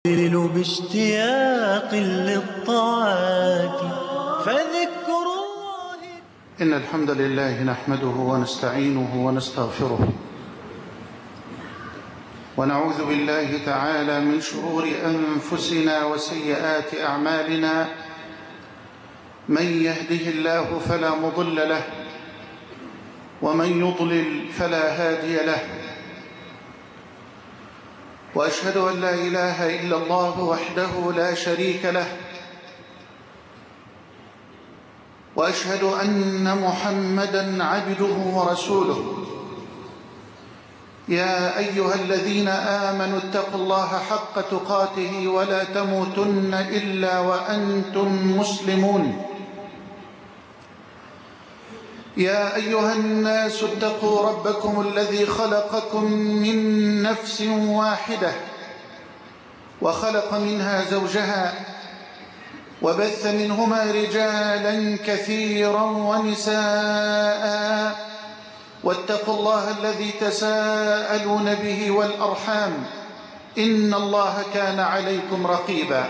باشتياق للطاعات فذكر الله. إن الحمد لله نحمده ونستعينه ونستغفره ونعوذ بالله تعالى من شرور أنفسنا وسيئات أعمالنا. من يهده الله فلا مضل له ومن يضلل فلا هادي له، وأشهد أن لا إله إلا الله وحده لا شريك له، وأشهد أن محمدًا عبده ورسوله. يا أيها الذين آمنوا اتقوا الله حق تقاته ولا تموتن إلا وأنتم مسلمون. يا أيها الناس اتقوا ربكم الذي خلقكم من نفس واحدة وخلق منها زوجها وبث منهما رجالا كثيرا ونساء، واتقوا الله الذي تساءلون به والأرحام إن الله كان عليكم رقيبا.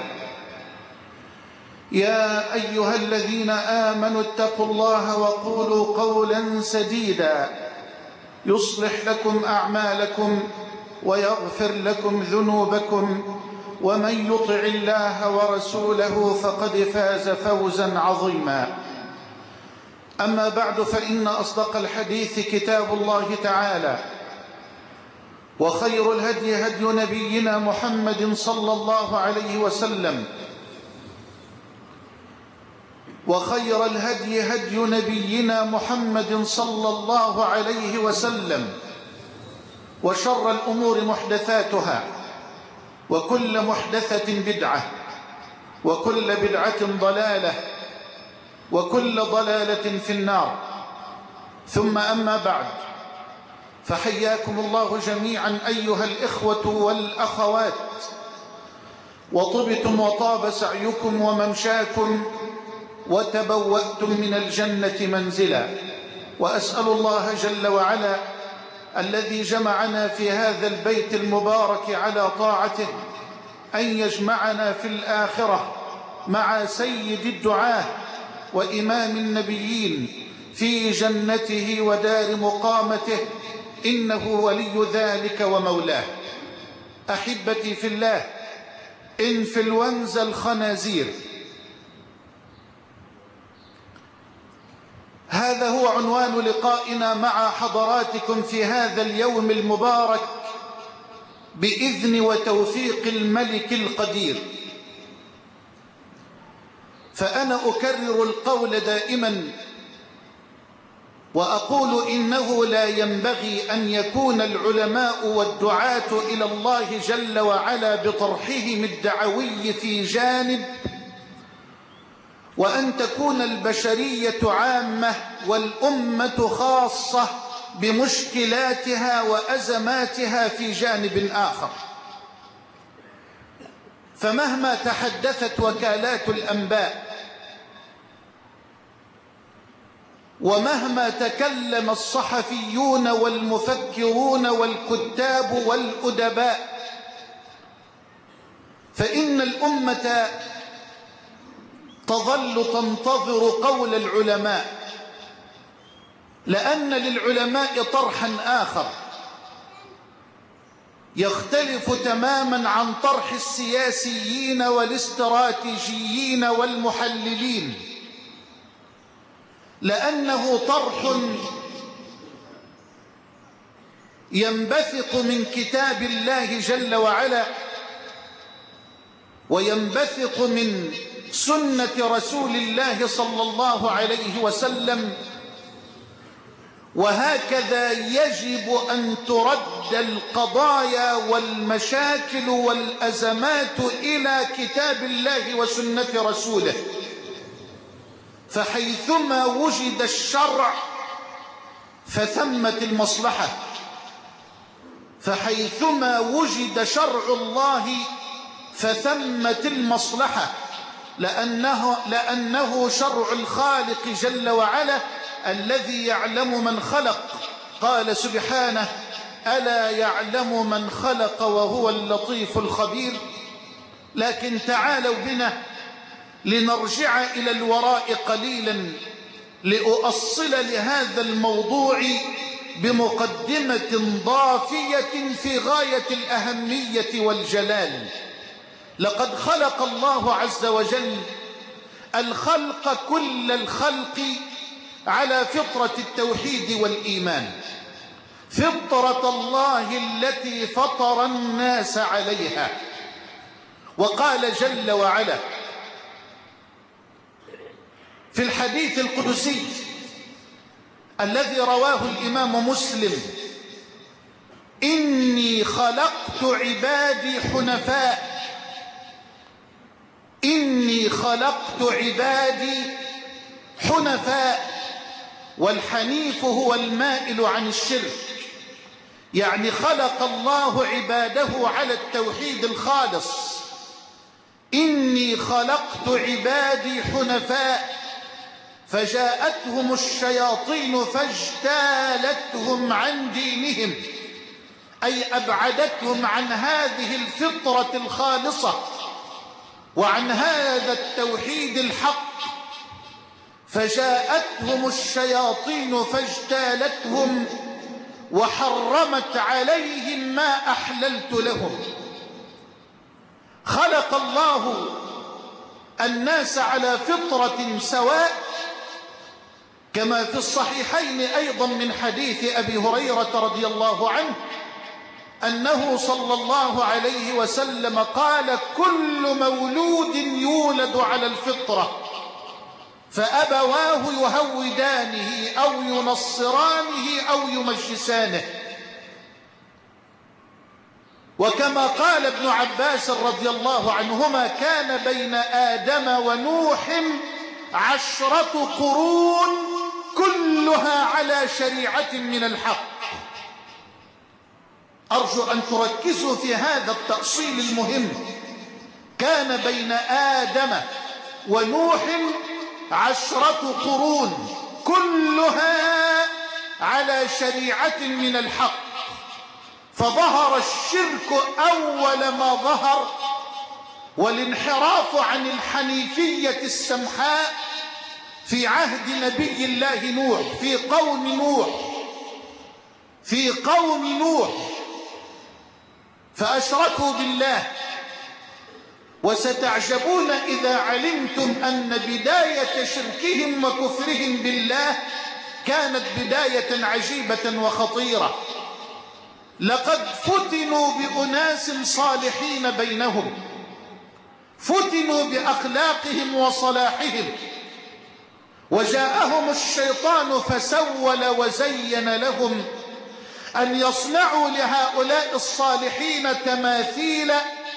يا أيها الذين آمنوا اتقوا الله وقولوا قولا سديدا يصلح لكم أعمالكم ويغفر لكم ذنوبكم، ومن يطع الله ورسوله فقد فاز فوزا عظيما. أما بعد، فإن أصدق الحديث كتاب الله تعالى، وخير الهدي هدي نبينا محمد صلى الله عليه وسلم، وخير الهدي هدي نبينا محمد صلى الله عليه وسلم، وشر الأمور محدثاتها، وكل محدثة بدعة، وكل بدعة ضلالة، وكل ضلالة في النار. ثم أما بعد، فحياكم الله جميعا أيها الإخوة والأخوات، وطبتم وطاب سعيكم وممشاكم، وتبوأتم من الجنة منزلا. وأسأل الله جل وعلا الذي جمعنا في هذا البيت المبارك على طاعته أن يجمعنا في الآخرة مع سيد الدعاة وإمام النبيين في جنته ودار مقامته، إنه ولي ذلك ومولاه. أحبتي في الله، إنفلونزا الخنازير، هذا هو عنوان لقائنا مع حضراتكم في هذا اليوم المبارك بإذن وتوفيق الملك القدير. فأنا أكرر القول دائما وأقول إنه لا ينبغي أن يكون العلماء والدعاة إلى الله جل وعلا بطرحهم الدعوي في جانب، وأن تكون البشرية عامة والأمة خاصة بمشكلاتها وأزماتها في جانب آخر. فمهما تحدثت وكالات الأنباء، ومهما تكلم الصحفيون والمفكرون والكتاب والأدباء، فإن الأمة تظل تنتظر قول العلماء، لأن للعلماء طرحا آخر يختلف تماما عن طرح السياسيين والاستراتيجيين والمحللين، لأنه طرح ينبثق من كتاب الله جل وعلا، وينبثق من سنة رسول الله صلى الله عليه وسلم. وهكذا يجب أن ترد القضايا والمشاكل والأزمات إلى كتاب الله وسنة رسوله. فحيثما وجد الشرع فثمت المصلحة، فحيثما وجد شرع الله فثمت المصلحة، لأنه شرع الخالق جل وعلا الذي يعلم من خلق. قال سبحانه: ألا يعلم من خلق وهو اللطيف الخبير. لكن تعالوا بنا لنرجع إلى الوراء قليلا لأؤصل لهذا الموضوع بمقدمة ضافية في غاية الأهمية والجلال. لقد خلق الله عز وجل الخلق كل الخلق على فطرة التوحيد والإيمان، فطرة الله التي فطر الناس عليها. وقال جل وعلا في الحديث القدسي الذي رواه الإمام مسلم: إني خلقت عبادي حنفاء. إني خلقت عبادي حنفاء. والحنيف هو المائل عن الشرك، يعني خلق الله عباده على التوحيد الخالص. إني خلقت عبادي حنفاء فجاءتهم الشياطين فاجتالتهم عن دينهم، أي أبعدتهم عن هذه الفطرة الخالصة وعن هذا التوحيد الحق. فجاءتهم الشياطين فاجتالتهم وحرمت عليهم ما أحللت لهم. خلق الله الناس على فطرة سواء، كما في الصحيحين أيضا من حديث أبي هريرة رضي الله عنه أنه صلى الله عليه وسلم قال: كل مولود يولد على الفطرة فأبواه يهودانه أو ينصرانه أو يمجسانه. وكما قال ابن عباس رضي الله عنهما: كان بين آدم ونوح 10 قرون كلها على شريعة من الحق. أرجو أن تركزوا في هذا التأصيل المهم. كان بين آدم ونوح 10 قرون كلها على شريعة من الحق، فظهر الشرك أول ما ظهر، والانحراف عن الحنيفية السمحاء في عهد نبي الله نوح، في قوم نوح فأشركوا بالله. وستعجبون إذا علمتم أن بداية شركهم وكفرهم بالله كانت بداية عجيبة وخطيرة. لقد فتنوا بأناس صالحين بينهم، فتنوا بأخلاقهم وصلاحهم، وجاءهم الشيطان فسول وزين لهم أن يصنعوا لهؤلاء الصالحين تماثيل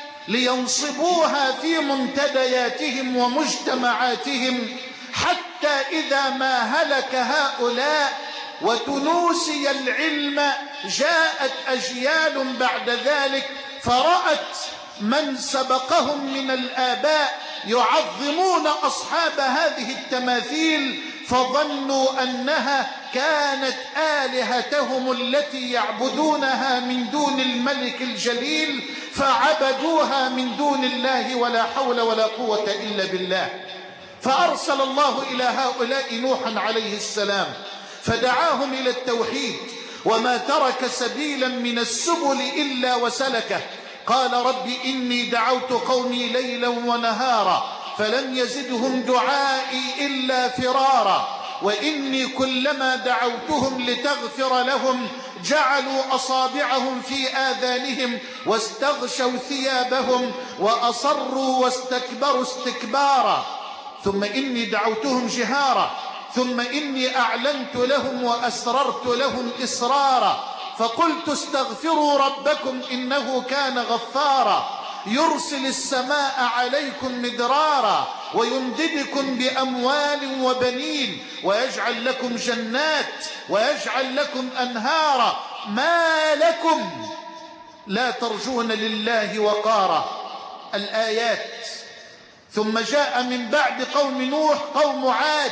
لينصبوها في منتدياتهم ومجتمعاتهم، حتى إذا ما هلك هؤلاء وتنوسي العلم جاءت أجيال بعد ذلك فرأت من سبقهم من الآباء يعظمون أصحاب هذه التماثيل، فظنوا أنها كانت آلهتهم التي يعبدونها من دون الملك الجليل، فعبدوها من دون الله، ولا حول ولا قوة إلا بالله. فأرسل الله إلى هؤلاء نوحا عليه السلام فدعاهم إلى التوحيد، وما ترك سبيلا من السبل إلا وسلكه. قال: رب إني دعوت قومي ليلا ونهارا فلم يزدهم دعائي إلا فرارا، وإني كلما دعوتهم لتغفر لهم جعلوا أصابعهم في آذانهم واستغشوا ثيابهم وأصروا واستكبروا استكبارا، ثم إني دعوتهم جهارا، ثم إني أعلنت لهم وأسررت لهم إسرارا، فقلت استغفروا ربكم إنه كان غفارا يرسل السماء عليكم مدرارا ويمددكم بأموال وبنين ويجعل لكم جنات ويجعل لكم أنهارا ما لكم لا ترجون لله وقارا. الآيات. ثم جاء من بعد قوم نوح قوم عاد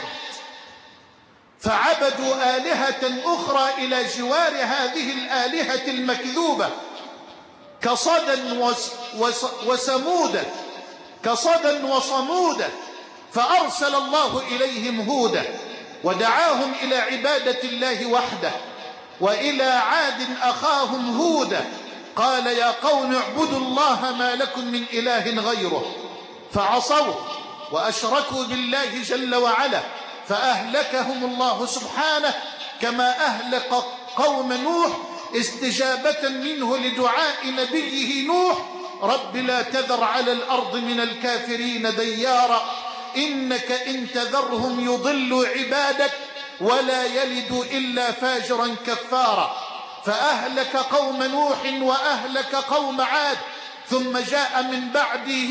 فعبدوا آلهة أخرى إلى جوار هذه الآلهة المكذوبة كصدا وثمود كصدى وصمود، فأرسل الله إليهم هودا ودعاهم إلى عبادة الله وحده. وإلى عاد أخاهم هودا قال يا قوم اعبدوا الله ما لكم من إله غيره، فعصوا وأشركوا بالله جل وعلا فأهلكهم الله سبحانه كما أهلك قوم نوح استجابة منه لدعاء نبيه نوح رب لا تذر على الأرض من الكافرين ديارا إنك إن تذرهم يضلوا عبادك ولا يلدوا إلا فاجرا كفارا. فأهلك قوم نوح وأهلك قوم عاد، ثم جاء من بعده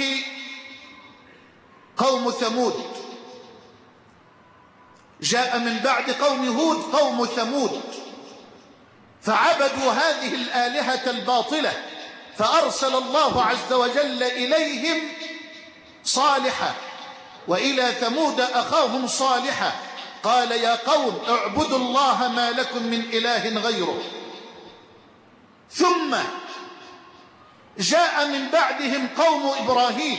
قوم ثمود، جاء من بعد قوم هود قوم ثمود، فعبدوا هذه الآلهة الباطلة، فأرسل الله عز وجل إليهم صالحا. وإلى ثمود أخاهم صالحا قال يا قوم اعبدوا الله ما لكم من إله غيره. ثم جاء من بعدهم قوم إبراهيم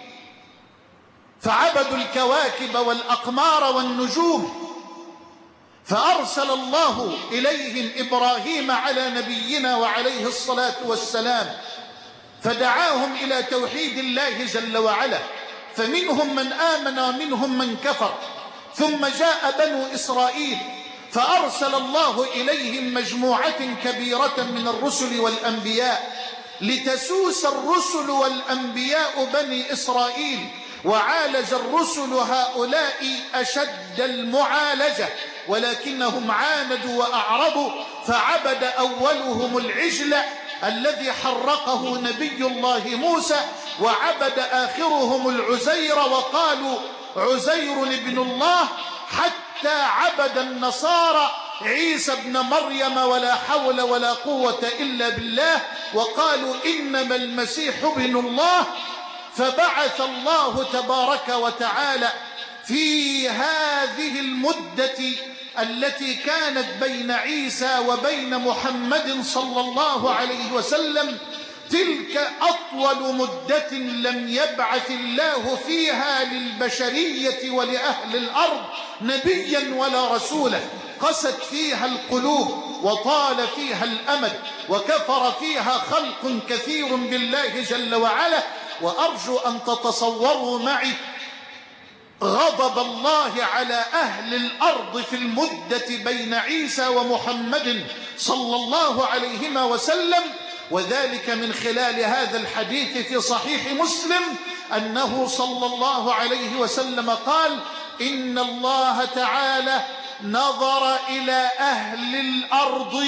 فعبدوا الكواكب والأقمار والنجوم، فأرسل الله إليهم إبراهيم على نبينا وعليه الصلاة والسلام فدعاهم إلى توحيد الله جل وعلا، فمنهم من آمن ومنهم من كفر. ثم جاء بنو إسرائيل فأرسل الله إليهم مجموعة كبيرة من الرسل والأنبياء لتسوس الرسل والأنبياء بني إسرائيل، وعالج الرسل هؤلاء أشد المعالجة، ولكنهم عاندوا وأعرضوا، فعبد أولهم العجل الذي حرقه نبي الله موسى، وعبد آخرهم العزير وقالوا عزير ابن الله، حتى عبد النصارى عيسى ابن مريم ولا حول ولا قوة إلا بالله، وقالوا إنما المسيح ابن الله. فبعث الله تبارك وتعالى في هذه المدة التي كانت بين عيسى وبين محمد صلى الله عليه وسلم، تلك أطول مدة لم يبعث الله فيها للبشرية ولأهل الأرض نبيا ولا رسولا، قست فيها القلوب وطال فيها الأمد وكفر فيها خلق كثير بالله جل وعلا. وأرجو أن تتصوروا معي غضب الله على أهل الأرض في المدة بين عيسى ومحمد صلى الله عليهما وسلم، وذلك من خلال هذا الحديث في صحيح مسلم أنه صلى الله عليه وسلم قال إن الله تعالى نظر إلى أهل الأرض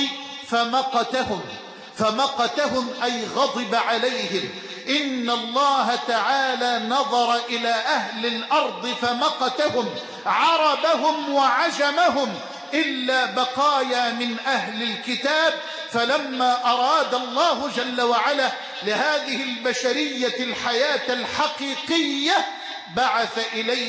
فمقتهم أي غضب عليهم. إن الله تعالى نظر إلى أهل الأرض فمقتهم عربهم وعجمهم إلا بقايا من أهل الكتاب. فلما أراد الله جل وعلا لهذه البشرية الحياة الحقيقية بعث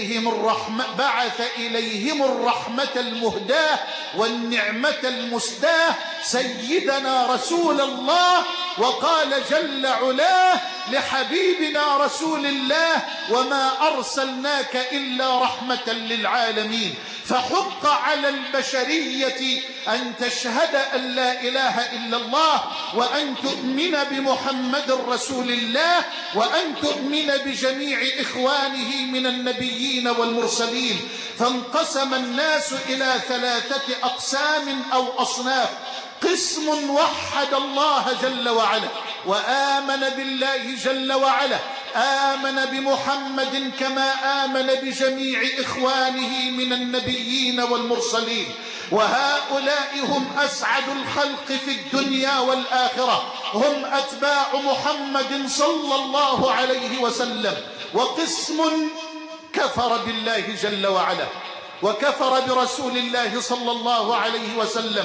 إليهم الرحمة المهداة والنعمة المسداة سيدنا رسول الله، وقال جل علاه لحبيبنا رسول الله وما أرسلناك إلا رحمة للعالمين. فحق على البشرية أن تشهد أن لا إله إلا الله، وأن تؤمن بمحمد رسول الله، وأن تؤمن بجميع إخوانه من النبيين والمرسلين. فانقسم الناس إلى 3 أقسام أو أصناف: قسم وحد الله جل وعلا وآمن بالله جل وعلا، آمن بمحمد كما آمن بجميع إخوانه من النبيين والمرسلين، وهؤلاء هم أسعد الخلق في الدنيا والآخرة، هم أتباع محمد صلى الله عليه وسلم. وقسم كفر بالله جل وعلا وكفر برسول الله صلى الله عليه وسلم،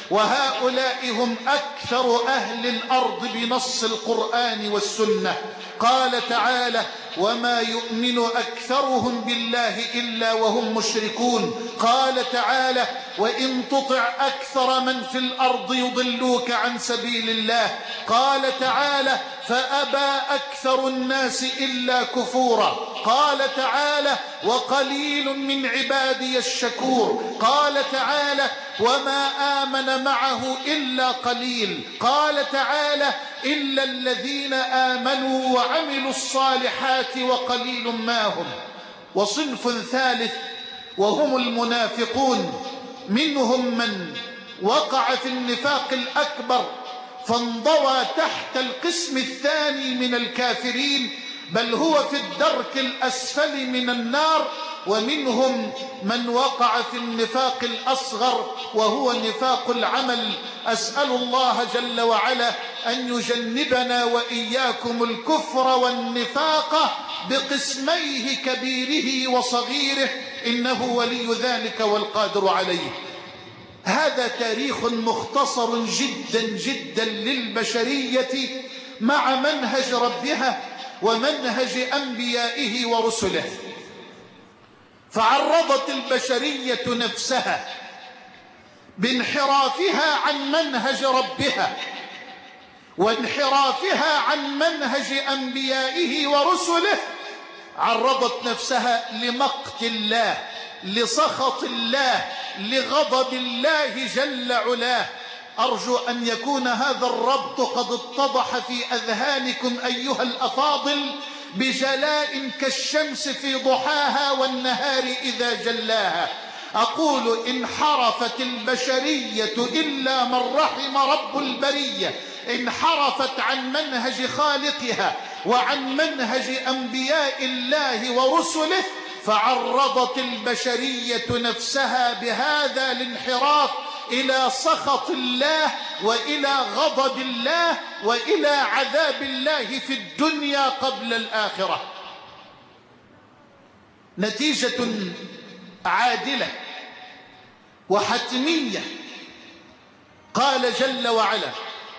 وهؤلاء هم أكثر أهل الأرض بنص القرآن والسنة. قال تعالى: وما يؤمن أكثرهم بالله إلا وهم مشركون. قال تعالى: وإن تطع أكثر من في الأرض يضلوك عن سبيل الله. قال تعالى: فأبى أكثر الناس إلا كفورا. قال تعالى: وقليل من عبادي الشكور. قال تعالى: وما آمن معه إلا قليل. قال تعالى: إلا الذين آمنوا وعملوا الصالحات وقليل ما هم. وصنف ثالث وهم المنافقون، منهم من وقع في النفاق الأكبر فانضوى تحت القسم الثاني من الكافرين، بل هو في الدرك الأسفل من النار. ومنهم من وقع في النفاق الأصغر وهو نفاق العمل. أسأل الله جل وعلا أن يجنبنا وإياكم الكفر والنفاق بقسميه كبيره وصغيره، إنه ولي ذلك والقادر عليه. هذا تاريخ مختصر جدا جدا للبشرية مع منهج ربها ومنهج أنبيائه ورسله. فعرضت البشرية نفسها بانحرافها عن منهج ربها وانحرافها عن منهج أنبيائه ورسله، عرضت نفسها لمقت الله، لسخط الله، لغضب الله جل علاه. أرجو أن يكون هذا الربط قد اتضح في أذهانكم أيها الأفاضل بجلاء كالشمس في ضحاها والنهار إذا جلاها. أقول: انحرفت البشرية إلا من رحم رب البرية، انحرفت عن منهج خالقها وعن منهج أنبياء الله ورسله، فعرضت البشرية نفسها بهذا الانحراف إلى سخط الله وإلى غضب الله وإلى عذاب الله في الدنيا قبل الآخرة. نتيجة عادلة وحتمية. قال جل وعلا: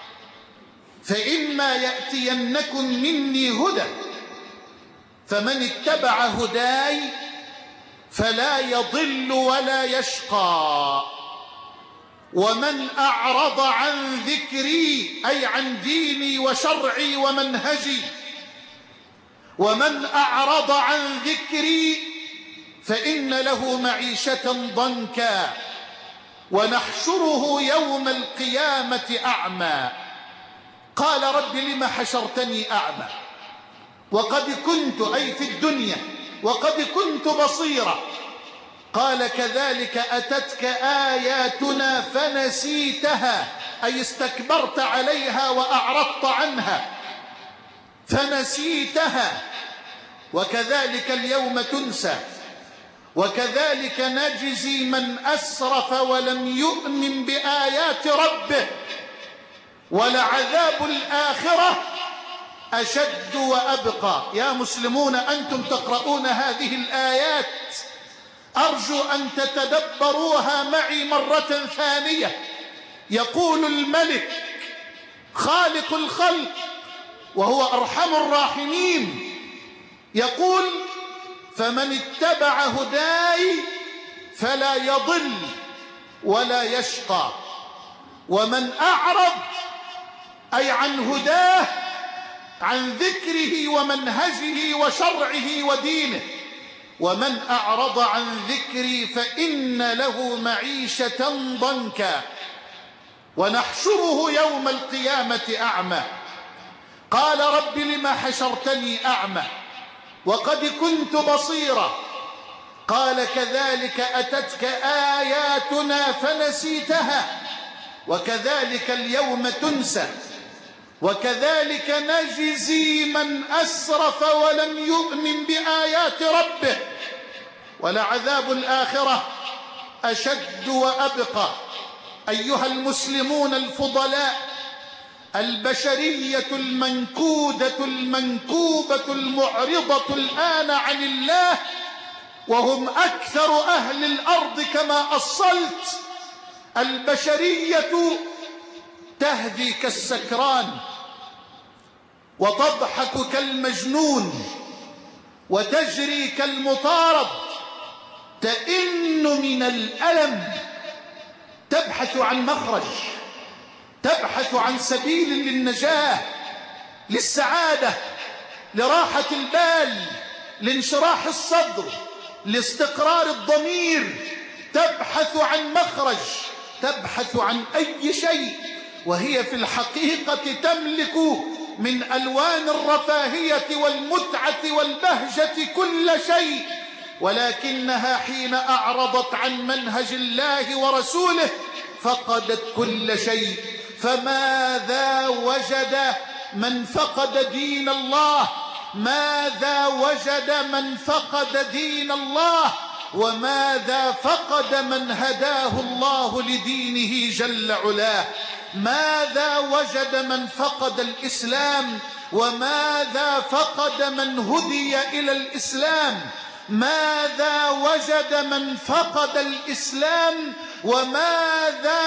فإما يأتينكم مني هدى فمن اتبع هداي فلا يضل ولا يشقى ومن أعرض عن ذكري، أي عن ديني وشرعي ومنهجي، ومن أعرض عن ذكري فإن له معيشة ضنكا ونحشره يوم القيامة أعمى. قال: رب لم حشرتني أعمى وقد كنت، أي في الدنيا، وقد كنت بصيرا. قال: كذلك أتتك آياتنا فنسيتها، أي استكبرت عليها وأعرضت عنها فنسيتها، وكذلك اليوم تنسى، وكذلك نجزي من أسرف ولم يؤمن بآيات ربه، ولعذاب الآخرة أشد وأبقى. يا مسلمون، أنتم تقرؤون هذه الآيات، أرجو أن تتدبروها معي مرة ثانية. يقول الملك خالق الخلق وهو أرحم الراحمين، يقول: فمن اتبع هداي فلا يضل ولا يشقى، ومن أعرض، أي عن هداه، عن ذكره ومنهجه وشرعه ودينه، ومن أعرض عن ذكري فإن له معيشة ضنكا ونحشره يوم القيامة أعمى. قال: رب لم حشرتني أعمى وقد كنت بصيرا. قال: كذلك أتتك آياتنا فنسيتها، وكذلك اليوم تنسى، وكذلك نجزي من أسرف ولم يؤمن بآيات ربه، ولعذاب الآخرة أشد وأبقى. أيها المسلمون الفضلاء، البشرية المنكودة المنكوبة المعرضة الآن عن الله، وهم أكثر أهل الأرض كما أصلت، البشرية تهذي كالسكران وتضحك كالمجنون وتجري كالمطارد، تئن من الألم، تبحث عن مخرج، تبحث عن سبيل للنجاة، للسعادة، لراحة البال، لانشراح الصدر، لاستقرار الضمير، تبحث عن مخرج، تبحث عن أي شيء، وهي في الحقيقة تملك من ألوان الرفاهية والمتعة والبهجة كل شيء، ولكنها حين أعرضت عن منهج الله ورسوله فقدت كل شيء. فماذا وجد من فقد دين الله؟ ماذا وجد من فقد دين الله؟ وماذا فقد من هداه الله لدينه جل علاه؟ ماذا وجد من فقد الإسلام؟ وماذا فقد من هدي إلى الإسلام؟ ماذا وجد من فقد الإسلام؟ وماذا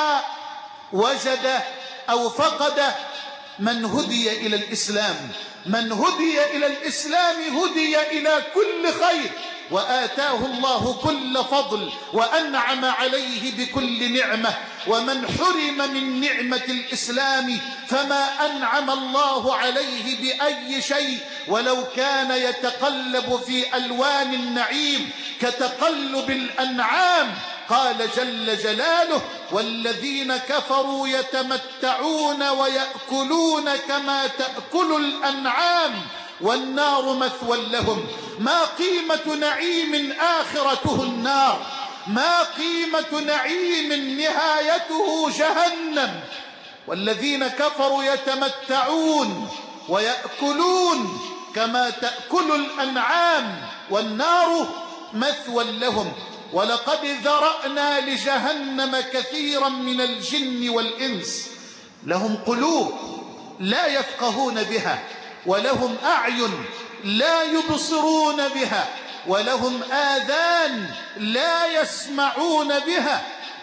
وجد أو فقد من هدي إلى الإسلام؟ من هدي إلى الإسلام هدي إلى كل خير، وآتاه الله كل فضل، وأنعم عليه بكل نعمة. ومن حرم من نعمة الإسلام فما أنعم الله عليه بأي شيء، ولو كان يتقلب في ألوان النعيم كتقلب الأنعام. قال جل جلاله: والذين كفروا يتمتعون ويأكلون كما تأكل الأنعام والنار مثوى لهم. ما قيمة نعيم آخرته النار؟ ما قيمة نعيم نهايته جهنم؟ والذين كفروا يتمتعون ويأكلون كما تأكل الأنعام والنار مثوى لهم. ولقد ذرأنا لجهنم كثيرا من الجن والإنس لهم قلوب لا يفقهون بها، ولهم أعين لا يبصرون بها، ولهم آذان لا يسمعون بها،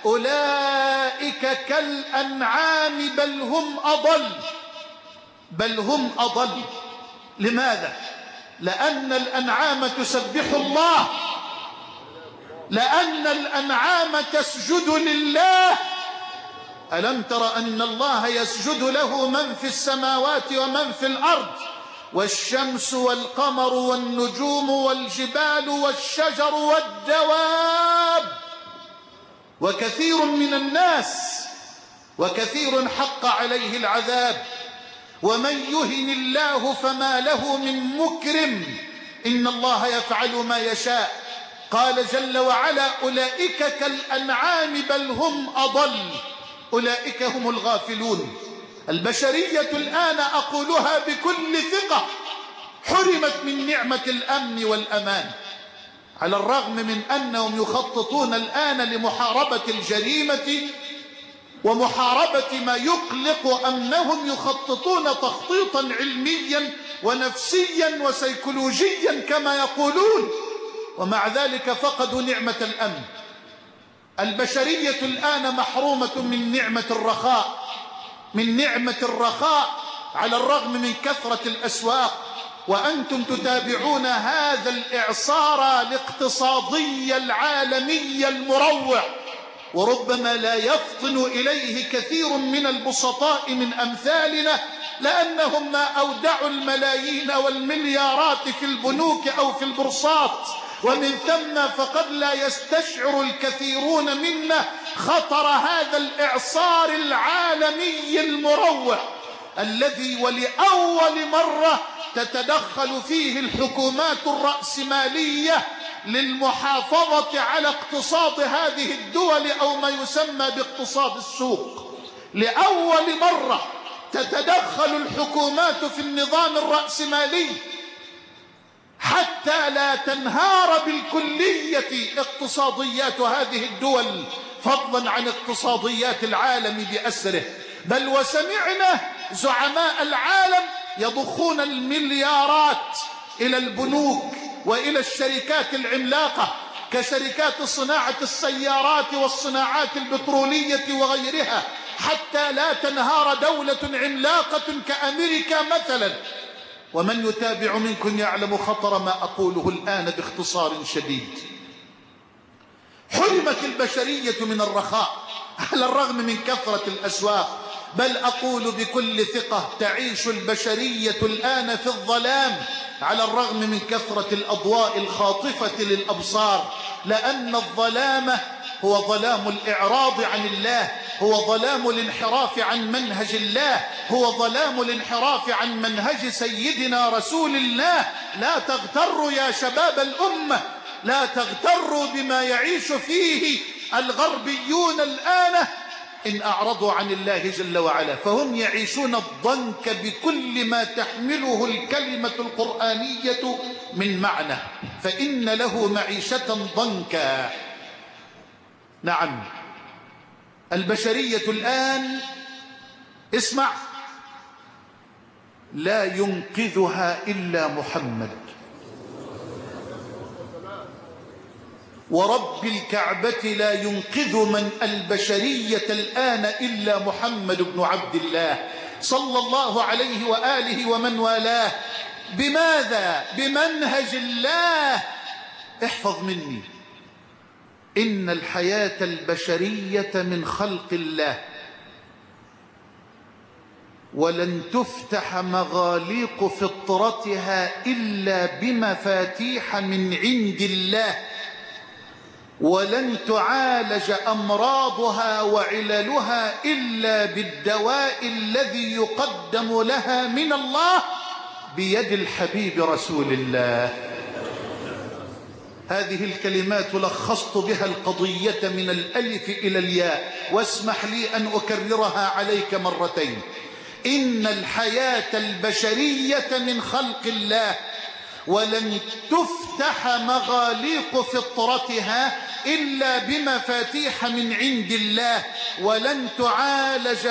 أولئك كالأنعام بل هم أضل. بل هم أضل. لماذا؟ لأن الأنعام تسبح الله، لأن الأنعام تسجد لله. ألم تر أن الله يسجد له من في السماوات ومن في الأرض، والشمس والقمر والنجوم والجبال والشجر والدواب، وكثير من الناس، وكثير حق عليه العذاب. ومن يهن الله فما له من مكرم، إن الله يفعل ما يشاء. قال جل وعلا: أولئك كالأنعام بل هم أضل. أولئك هم الغافلون. البشرية الآن أقولها بكل ثقة حرمت من نعمة الأمن والأمان، على الرغم من أنهم يخططون الآن لمحاربة الجريمة ومحاربة ما يقلق أمنهم، يخططون تخطيطا علميا ونفسيا وسيكولوجيا كما يقولون، ومع ذلك فقدوا نعمة الأمن. البشرية الآن محرومة من نعمة الرخاء، من نعمة الرخاء، على الرغم من كثرة الأسواق. وأنتم تتابعون هذا الإعصار الاقتصادي العالمي المروع، وربما لا يفطن إليه كثير من البسطاء من أمثالنا، لأنهم ما أودعوا الملايين والمليارات في البنوك أو في البورصات، ومن ثم فقد لا يستشعر الكثيرون منا خطر هذا الإعصار العالمي المروع، الذي ولأول مرة تتدخل فيه الحكومات الرأسمالية للمحافظة على اقتصاد هذه الدول، أو ما يسمى باقتصاد السوق. لأول مرة تتدخل الحكومات في النظام الرأسمالي حتى لا تنهار بالكلية اقتصاديات هذه الدول، فضلا عن اقتصاديات العالم بأسره. بل وسمعنا زعماء العالم يضخون المليارات إلى البنوك وإلى الشركات العملاقة كشركات صناعة السيارات والصناعات البترولية وغيرها، حتى لا تنهار دولة عملاقة كأمريكا مثلا. ومن يتابع منكم يعلم خطر ما أقوله الآن باختصار شديد. حرمت البشرية من الرخاء على الرغم من كثرة الأسواق، بل أقول بكل ثقة تعيش البشرية الآن في الظلام على الرغم من كثرة الأضواء الخاطفة للأبصار، لأن الظلام هو ظلام الإعراض عن الله، هو ظلام الانحراف عن منهج الله، هو ظلام الانحراف عن منهج سيدنا رسول الله. لا تغتروا يا شباب الأمة، لا تغتروا بما يعيش فيه الغربيون الآن إن أعرضوا عن الله جل وعلا، فهم يعيشون الضنك بكل ما تحمله الكلمة القرآنية من معنى، فإن له معيشة ضنكا. نعم، البشرية الآن اسمع لا ينقذها إلا محمد، ورب الكعبة لا ينقذ من البشرية الآن إلا محمد بن عبد الله صلى الله عليه وآله ومن والاه. بماذا؟ بمنهج الله. احفظ مني، إن الحياة البشرية من خلق الله، ولن تفتح مغاليق فطرتها إلا بمفاتيح من عند الله، ولن تعالج أمراضها وعللها إلا بالدواء الذي يقدم لها من الله بيد الحبيب رسول الله. هذه الكلمات لخصت بها القضية من الألف إلى الياء، واسمح لي أن أكررها عليك مرتين. إن الحياة البشرية من خلق الله، ولن تفتح مغاليق فطرتها إلا بمفاتيح من عند الله، ولن تعالج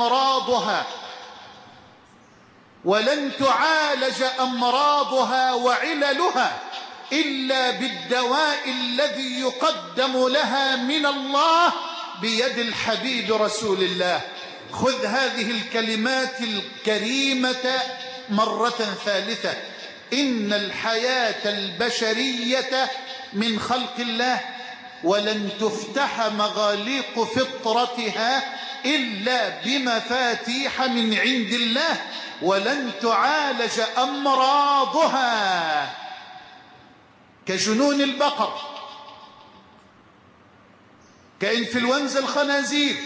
أمراضها وعللها إلا بالدواء الذي يقدم لها من الله بيد الحبيب رسول الله. خذ هذه الكلمات الكريمة مرة ثالثة. إن الحياة البشرية من خلق الله، ولن تفتح مغاليق فطرتها إلا بمفاتيح من عند الله، ولن تعالج أمراضها كجنون البقر، كإنفلونزا الخنازير،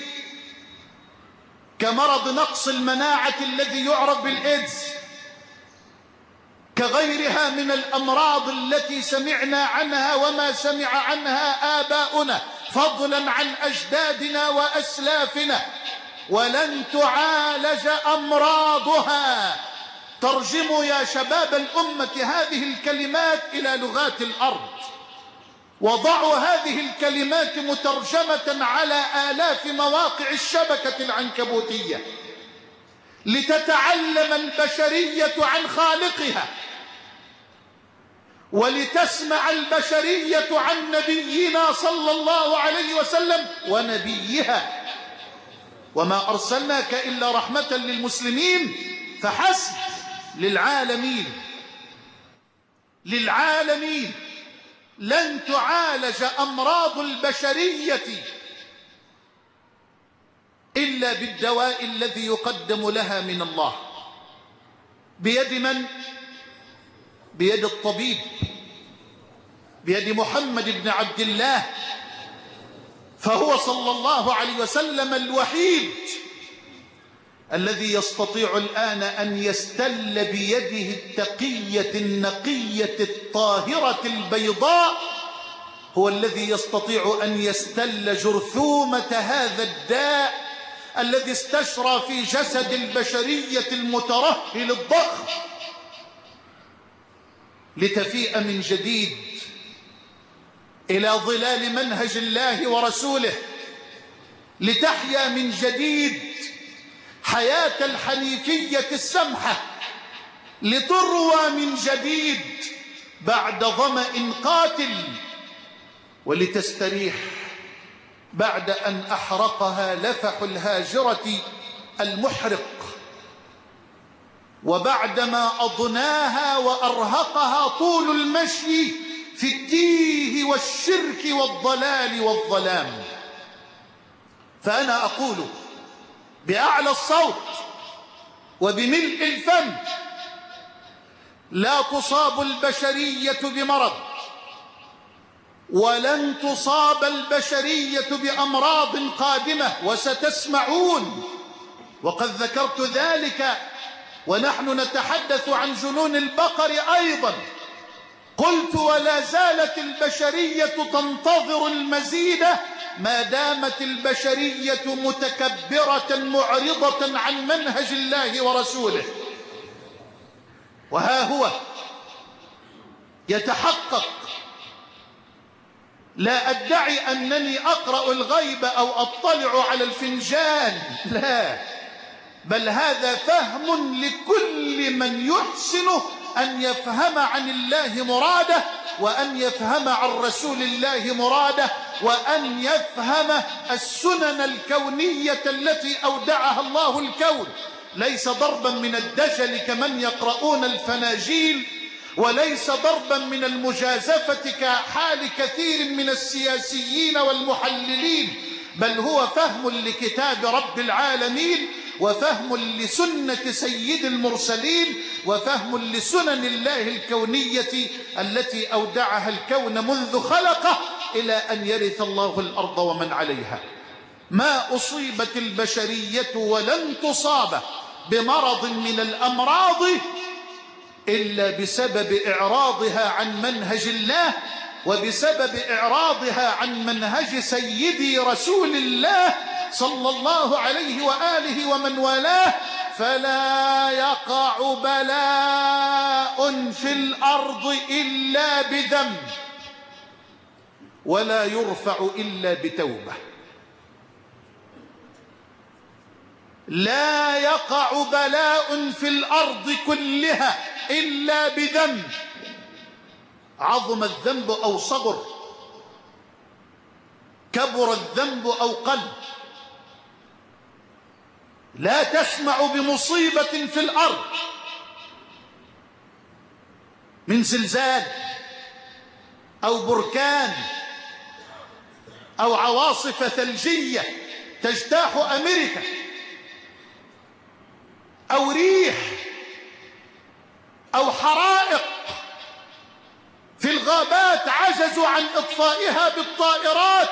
كمرض نقص المناعة الذي يعرف بالإيدز، كغيرها من الأمراض التي سمعنا عنها وما سمع عنها آباؤنا فضلا عن أجدادنا وأسلافنا. ولن تعالج أمراضها. ترجموا يا شباب الأمة هذه الكلمات إلى لغات الأرض، وضعوا هذه الكلمات مترجمة على آلاف مواقع الشبكة العنكبوتية لتتعلم البشرية عن خالقها، ولتسمع البشرية عن نبينا صلى الله عليه وسلم ونبيها. وما أرسلناك إلا رحمة للمسلمين فحسب، للعالمين. لن تعالج أمراض البشرية إلا بالدواء الذي يقدم لها من الله. بيد من؟ بيد الطبيب، بيد محمد بن عبد الله. فهو صلى الله عليه وسلم الوحيد الذي يستطيع الآن أن يستل بيده التقية النقية الطاهرة البيضاء، هو الذي يستطيع أن يستل جرثومة هذا الداء الذي استشرى في جسد البشرية المترهل الضخم، لتفيء من جديد إلى ظلال منهج الله ورسوله، لتحيا من جديد حياة الحنيفية السمحة، لتروى من جديد بعد ظمأ قاتل ولتستريح بعد أن أحرقها لفح الهاجرة المحرق، وبعدما أضناها وأرهقها طول المشي في التيه والشرك والضلال والظلام. فأنا أقول بأعلى الصوت وبملء الفم: لا تصاب البشرية بمرض، ولن تصاب البشرية بأمراض قادمة، وستسمعون وقد ذكرت ذلك ونحن نتحدث عن جنون البقر أيضا. قلت: ولا زالت البشرية تنتظر المزيد ما دامت البشرية متكبرة معرضة عن منهج الله ورسوله. وها هو يتحقق. لا أدعي أنني أقرأ الغيب أو أطلع على الفنجان، لا، بل هذا فهم لكل من يحسن أن يفهم عن الله مراده، وأن يفهم عن رسول الله مراده، وأن يفهم السنن الكونية التي أودعها الله الكون. ليس ضربا من الدجل كمن يقرؤون الفناجيل، وليس ضربا من المجازفة كحال كثير من السياسيين والمحللين، بل هو فهم لكتاب رب العالمين، وفهم لسنة سيد المرسلين، وفهم لسنن الله الكونية التي أودعها الكون منذ خلقه إلى أن يرث الله الأرض ومن عليها. ما أصيبت البشرية ولن تصاب بمرض من الأمراض إلا بسبب إعراضها عن منهج الله، وبسبب إعراضها عن منهج سيدي رسول الله صلى الله عليه وآله ومن والاه. فلا يقع بلاء في الأرض إلا بذنب، ولا يرفع إلا بتوبة. لا يقع بلاء في الأرض كلها إلا بذنب، عظم الذنب أو صغر، كبر الذنب أو قل. لا تسمع بمصيبة في الأرض من زلزال أو بركان أو عواصف ثلجية تجتاح أمريكا، أو ريح، أو حرائق في الغابات عجزوا عن إطفائها بالطائرات،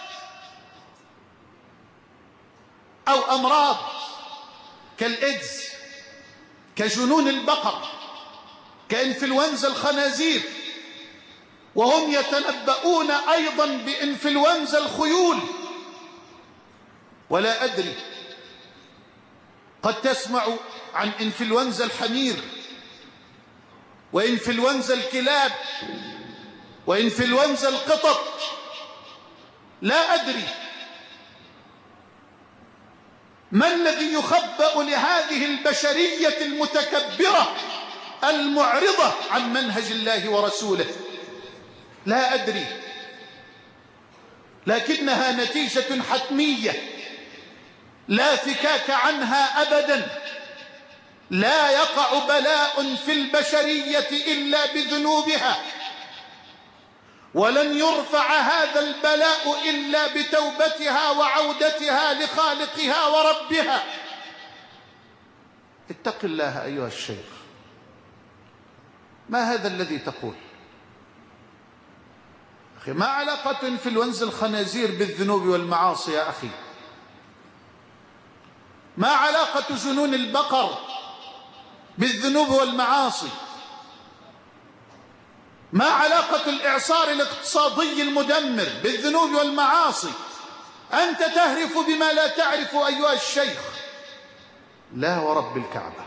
أو أمراض كالإيدز، كجنون البقر، كإنفلونزا الخنازير، وهم يتنبؤون أيضا بإنفلونزا الخيول. ولا أدري، قد تسمع عن إنفلونزا الحمير، وإنفلونزا الكلاب، وإنفلونزا القطط، لا أدري ما الذي يخبأ لهذه البشرية المتكبرة المعرضة عن منهج الله ورسوله. لا أدري، لكنها نتيجة حتمية لا فكاك عنها أبدا. لا يقع بلاء في البشرية إلا بذنوبها، ولن يرفع هذا البلاء إلا بتوبتها وعودتها لخالقها وربها. اتق الله أيها الشيخ، ما هذا الذي تقول؟ أخي، ما علاقة إنفلونزا الخنازير بالذنوب والمعاصي يا أخي؟ ما علاقة جنون البقر بالذنوب والمعاصي؟ ما علاقة الإعصار الاقتصادي المدمر بالذنوب والمعاصي؟ أنت تهرف بما لا تعرف أيها الشيخ. لا ورب الكعبة،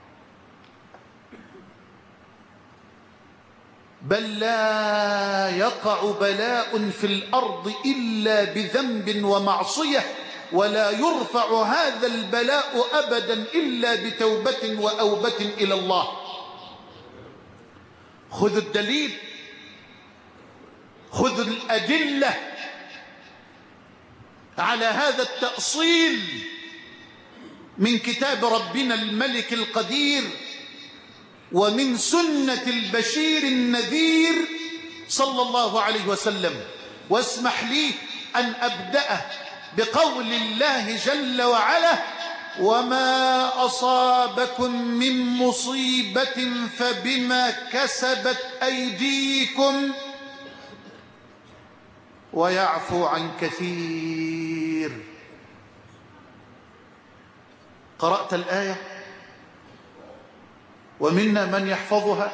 بل لا يقع بلاء في الأرض إلا بذنب ومعصية، ولا يرفع هذا البلاء أبدا إلا بتوبة وأوبة إلى الله. خذوا الدليل، خذوا الأدلة على هذا التأصيل من كتاب ربنا الملك القدير ومن سنة البشير النذير صلى الله عليه وسلم. واسمح لي أن أبدأ بقول الله جل وعلا: وما أصابكم من مصيبة فبما كسبت أيديكم ويعفو عن كثير. قرأت الآية ومنا من يحفظها.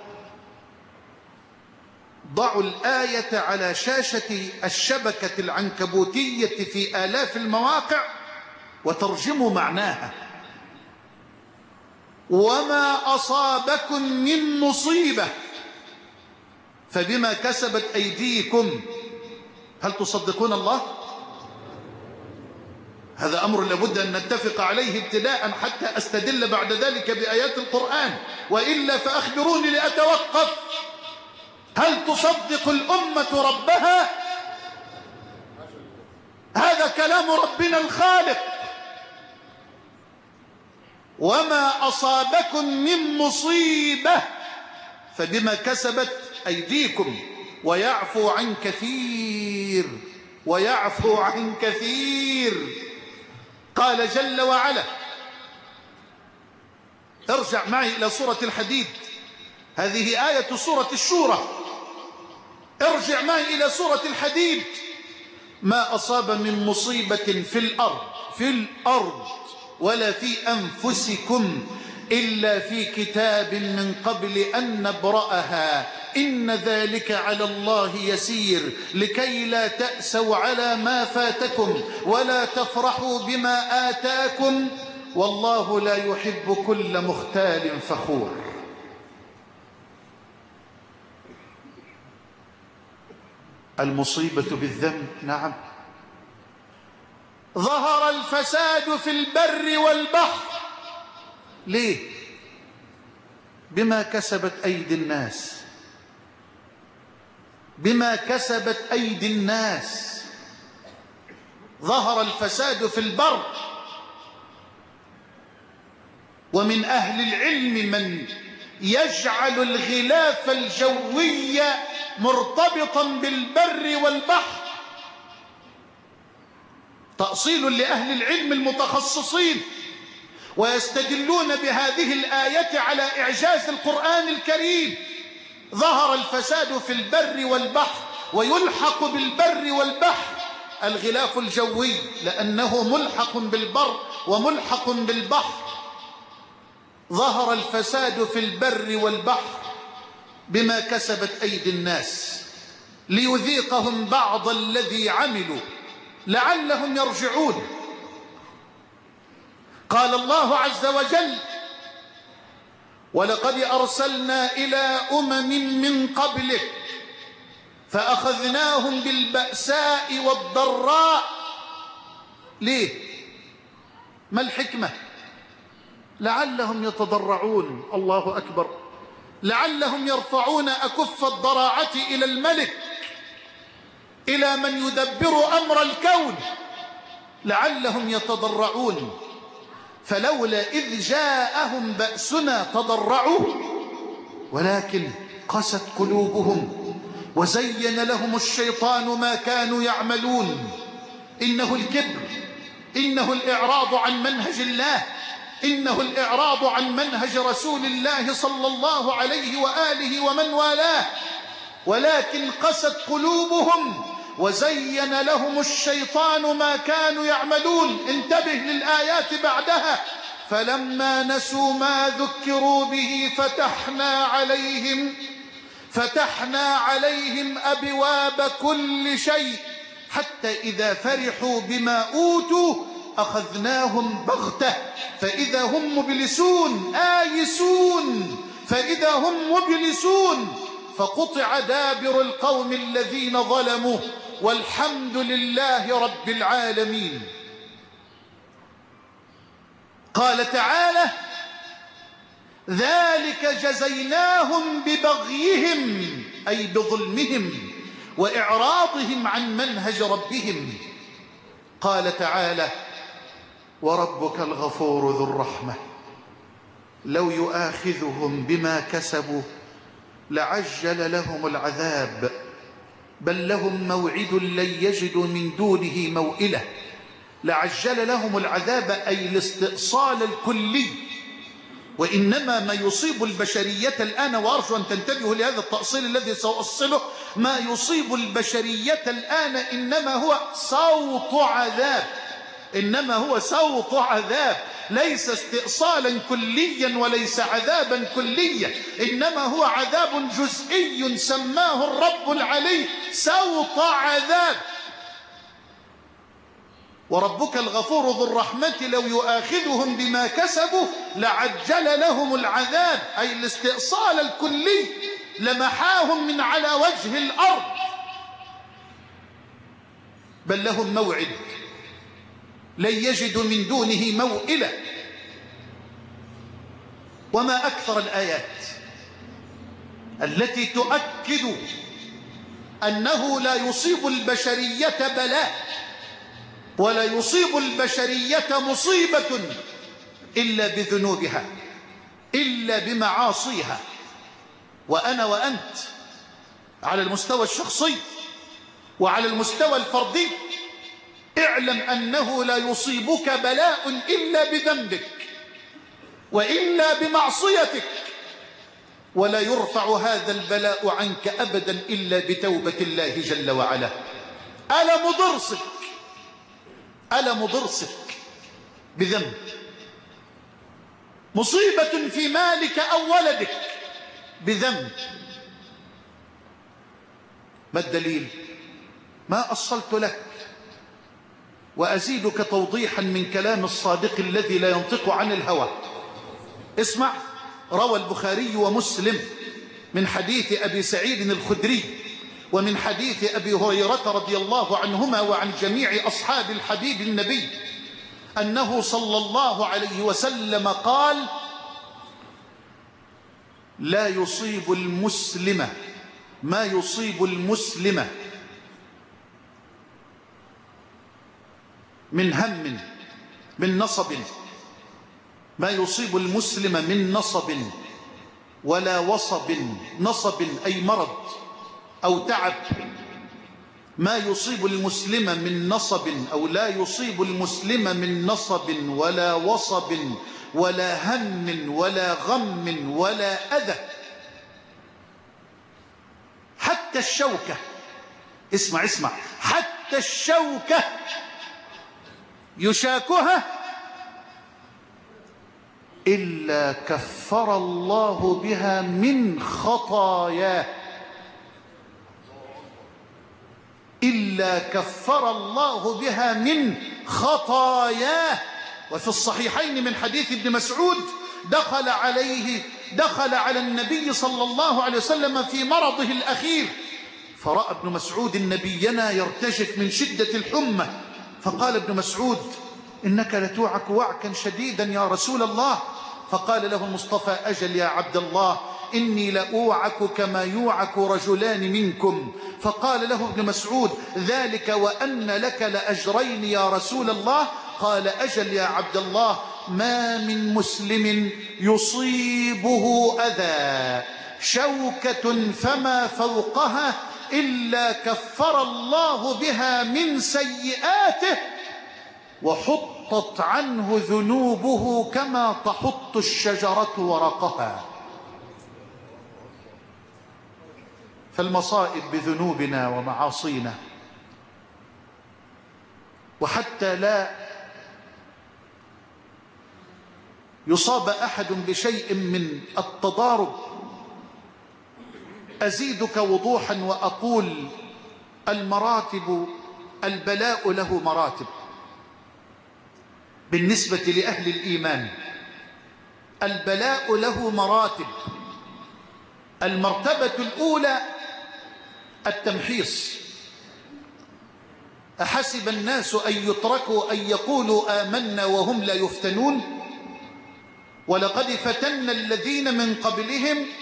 ضعوا الآية على شاشة الشبكة العنكبوتية في آلاف المواقع وترجموا معناها. وما أصابكم من مصيبة فبما كسبت أيديكم. هل تصدقون الله؟ هذا أمر لابد أن نتفق عليه ابتداء حتى أستدل بعد ذلك بآيات القرآن، وإلا فأخبروني لأتوقف. هل تصدق الأمة ربها؟ هذا كلام ربنا الخالق. وما أصابكم من مصيبة فبما كسبت أيديكم ويعفو عن كثير. ويعفو عن كثير. قال جل وعلا، ارجع معي إلى سورة الحديد، هذه آية سورة الشورى. ارجع معي إلى سورة الحديد. ما أصاب من مصيبة في الأرض ولا في أنفسكم إلا في كتاب من قبل أن نبرأها إن ذلك على الله يسير لكي لا تأسوا على ما فاتكم ولا تفرحوا بما آتاكم والله لا يحب كل مختال فخور. المصيبة بالذنب، نعم. ظهر الفساد في البر والبحر. ليه؟ بما كسبت أيدي الناس. بما كسبت أيدي الناس. ظهر الفساد في البر. ومن أهل العلم من يجعل الغلاف الجوي مرتبطا بالبر والبحر. تأصيل لأهل العلم المتخصصين، ويستدلون بهذه الآية على إعجاز القرآن الكريم. ظهر الفساد في البر والبحر، ويلحق بالبر والبحر الغلاف الجوي لأنه ملحق بالبر وملحق بالبحر. ظهر الفساد في البر والبحر بما كسبت أيدي الناس ليذيقهم بعض الذي عملوا لعلهم يرجعون. قال الله عز وجل: ولقد أرسلنا إلى أمم من قبلك فأخذناهم بالبأساء والضراء. ليه؟ ما الحكمة؟ لعلهم يتضرعون. الله أكبر. لعلهم يرفعون أكف الضراعة إلى الملك، إلى من يدبر أمر الكون. لعلهم يتضرعون. فلولا إذ جاءهم بأسنا تضرعوا ولكن قست قلوبهم وزين لهم الشيطان ما كانوا يعملون. إنه الكبر، إنه الإعراض عن منهج الله، إنه الإعراض عن منهج رسول الله صلى الله عليه وآله ومن والاه. ولكن قست قلوبهم وزين لهم الشيطان ما كانوا يعملون. انتبه للآيات بعدها: فلما نسوا ما ذكروا به فتحنا عليهم أبواب كل شيء حتى إذا فرحوا بما أوتوا أخذناهم بغتة فإذا هم مبلسون. آيسون فإذا هم مبلسون. فقطع دابر القوم الذين ظلموا والحمد لله رب العالمين. قال تعالى: ذلك جزيناهم ببغيهم أي بظلمهم وإعراضهم عن منهج ربهم. قال تعالى: وربك الغفور ذو الرحمة لو يؤاخذهم بما كسبوا لعجل لهم العذاب بل لهم موعد لن يجدوا من دونه موئلة. لعجل لهم العذاب أي الاستئصال الكلي. وإنما ما يصيب البشرية الآن، وأرجو أن تنتبهوا لهذا التأصيل الذي سأؤصله، ما يصيب البشرية الآن إنما هو صوت عذاب، إنما هو صوت عذاب، ليس استئصالا كليا وليس عذابا كليا، إنما هو عذاب جزئي سماه الرب العلي صوت عذاب. وربك الغفور ذو الرحمة لو يؤاخذهم بما كسبوا لعجل لهم العذاب أي الاستئصال الكلي، لمحاهم من على وجه الأرض. بل لهم موعد لن يجدوا من دونه موئلة. وما أكثر الآيات التي تؤكد أنه لا يصيب البشرية بلاء ولا يصيب البشرية مصيبة إلا بذنوبها، إلا بمعاصيها. وأنا وأنت على المستوى الشخصي وعلى المستوى الفردي اعلم أنه لا يصيبك بلاء إلا بذنبك وإلا بمعصيتك، ولا يرفع هذا البلاء عنك أبدا إلا بتوبة الله جل وعلا. ألم ضرسك بذنب، مصيبة في مالك أو ولدك بذنب. ما الدليل؟ ما أصلت لك، وأزيدك توضيحا من كلام الصادق الذي لا ينطق عن الهوى. اسمع، روى البخاري ومسلم من حديث أبي سعيد الخدري ومن حديث أبي هريرة رضي الله عنهما وعن جميع أصحاب الحبيب النبي أنه صلى الله عليه وسلم قال: لا يصيب المسلم ما يصيب المسلم من هم من نصب، ما يصيب المسلم من نصب ولا وصب. نصب أي مرض أو تعب. ما يصيب المسلم من نصب أو لا يصيب المسلم من نصب ولا وصب ولا هم ولا غم ولا أذى. حتى الشوكة، اسمع حتى الشوكة يشاكها إلا كفر الله بها من خطاياه، إلا كفر الله بها من خطاياه. وفي الصحيحين من حديث ابن مسعود دخل على النبي صلى الله عليه وسلم في مرضه الأخير، فرأى ابن مسعود نبينا يرتجف من شدة الحمى، فقال ابن مسعود: إنك لتوعك وعكا شديدا يا رسول الله. فقال له المصطفى: أجل يا عبد الله، إني لأوعك كما يوعك رجلان منكم. فقال له ابن مسعود: ذلك وأن لك لأجرين يا رسول الله. قال: أجل يا عبد الله، ما من مسلم يصيبه أذى شوكة فما فوقها إلا كفر الله بها من سيئاته وحطت عنه ذنوبه كما تحط الشجرة ورقها. فالمصائب بذنوبنا ومعاصينا. وحتى لا يصاب أحد بشيء من التضارب أزيدك وضوحا وأقول: المراتب، البلاء له مراتب. بالنسبة لأهل الإيمان البلاء له مراتب. المرتبة الأولى التمحيص. أحسب الناس أن يتركوا أن يقولوا آمنا وهم لا يفتنون؟ ولقد فتنا الذين من قبلهم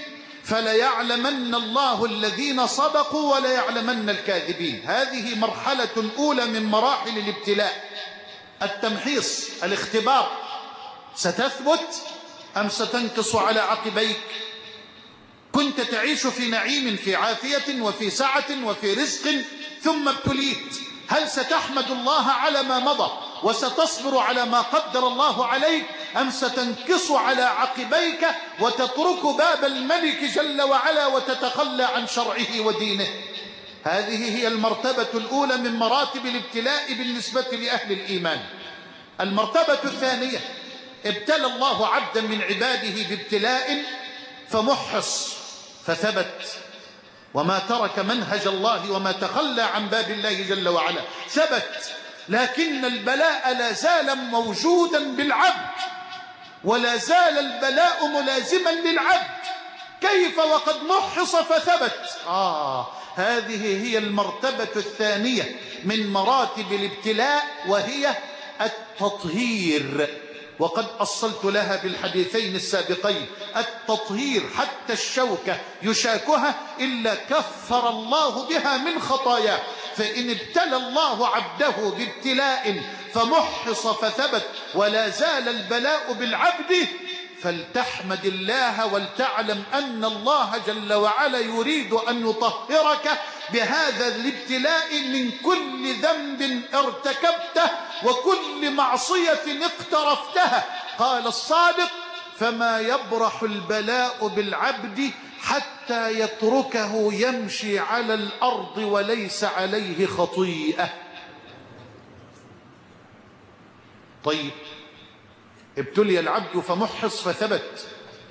فليعلمن الله الذين صدقوا وليعلمن الكاذبين. هذه مرحلة أولى من مراحل الابتلاء، التمحيص، الاختبار. ستثبت أم ستنكص على عقبيك؟ كنت تعيش في نعيم، في عافية وفي سعة وفي رزق، ثم ابتليت. هل ستحمد الله على ما مضى وستصبر على ما قدر الله عليك، أم ستنكص على عقبيك وتترك باب الملك جل وعلا وتتخلى عن شرعه ودينه؟ هذه هي المرتبة الأولى من مراتب الابتلاء بالنسبة لأهل الإيمان. المرتبة الثانية: ابتلى الله عبدا من عباده بابتلاء فمحص فثبت، وما ترك منهج الله وما تخلى عن باب الله جل وعلا، ثبت. لكن البلاء لا زال موجودا بالعبد، ولا زال البلاء ملازما للعبد. كيف وقد محص فثبت؟ هذه هي المرتبة الثانية من مراتب الابتلاء، وهي التطهير. وقد أصلت لها بالحديثين السابقين. التطهير، حتى الشوكة يشاكها إلا كفر الله بها من خطاياه. فإن ابتلى الله عبده بابتلاء فمحص فثبت ولا زال البلاء بالعبد، فلتحمد الله ولتعلم أن الله جل وعلا يريد أن يطهرك بهذا الابتلاء من كل ذنب ارتكبته وكل معصية اقترفتها. قال الصادق: فما يبرح البلاء بالعبد حتى يتركه يمشي على الأرض وليس عليه خطيئة. طيب، ابتلي العبد فمحص فثبت،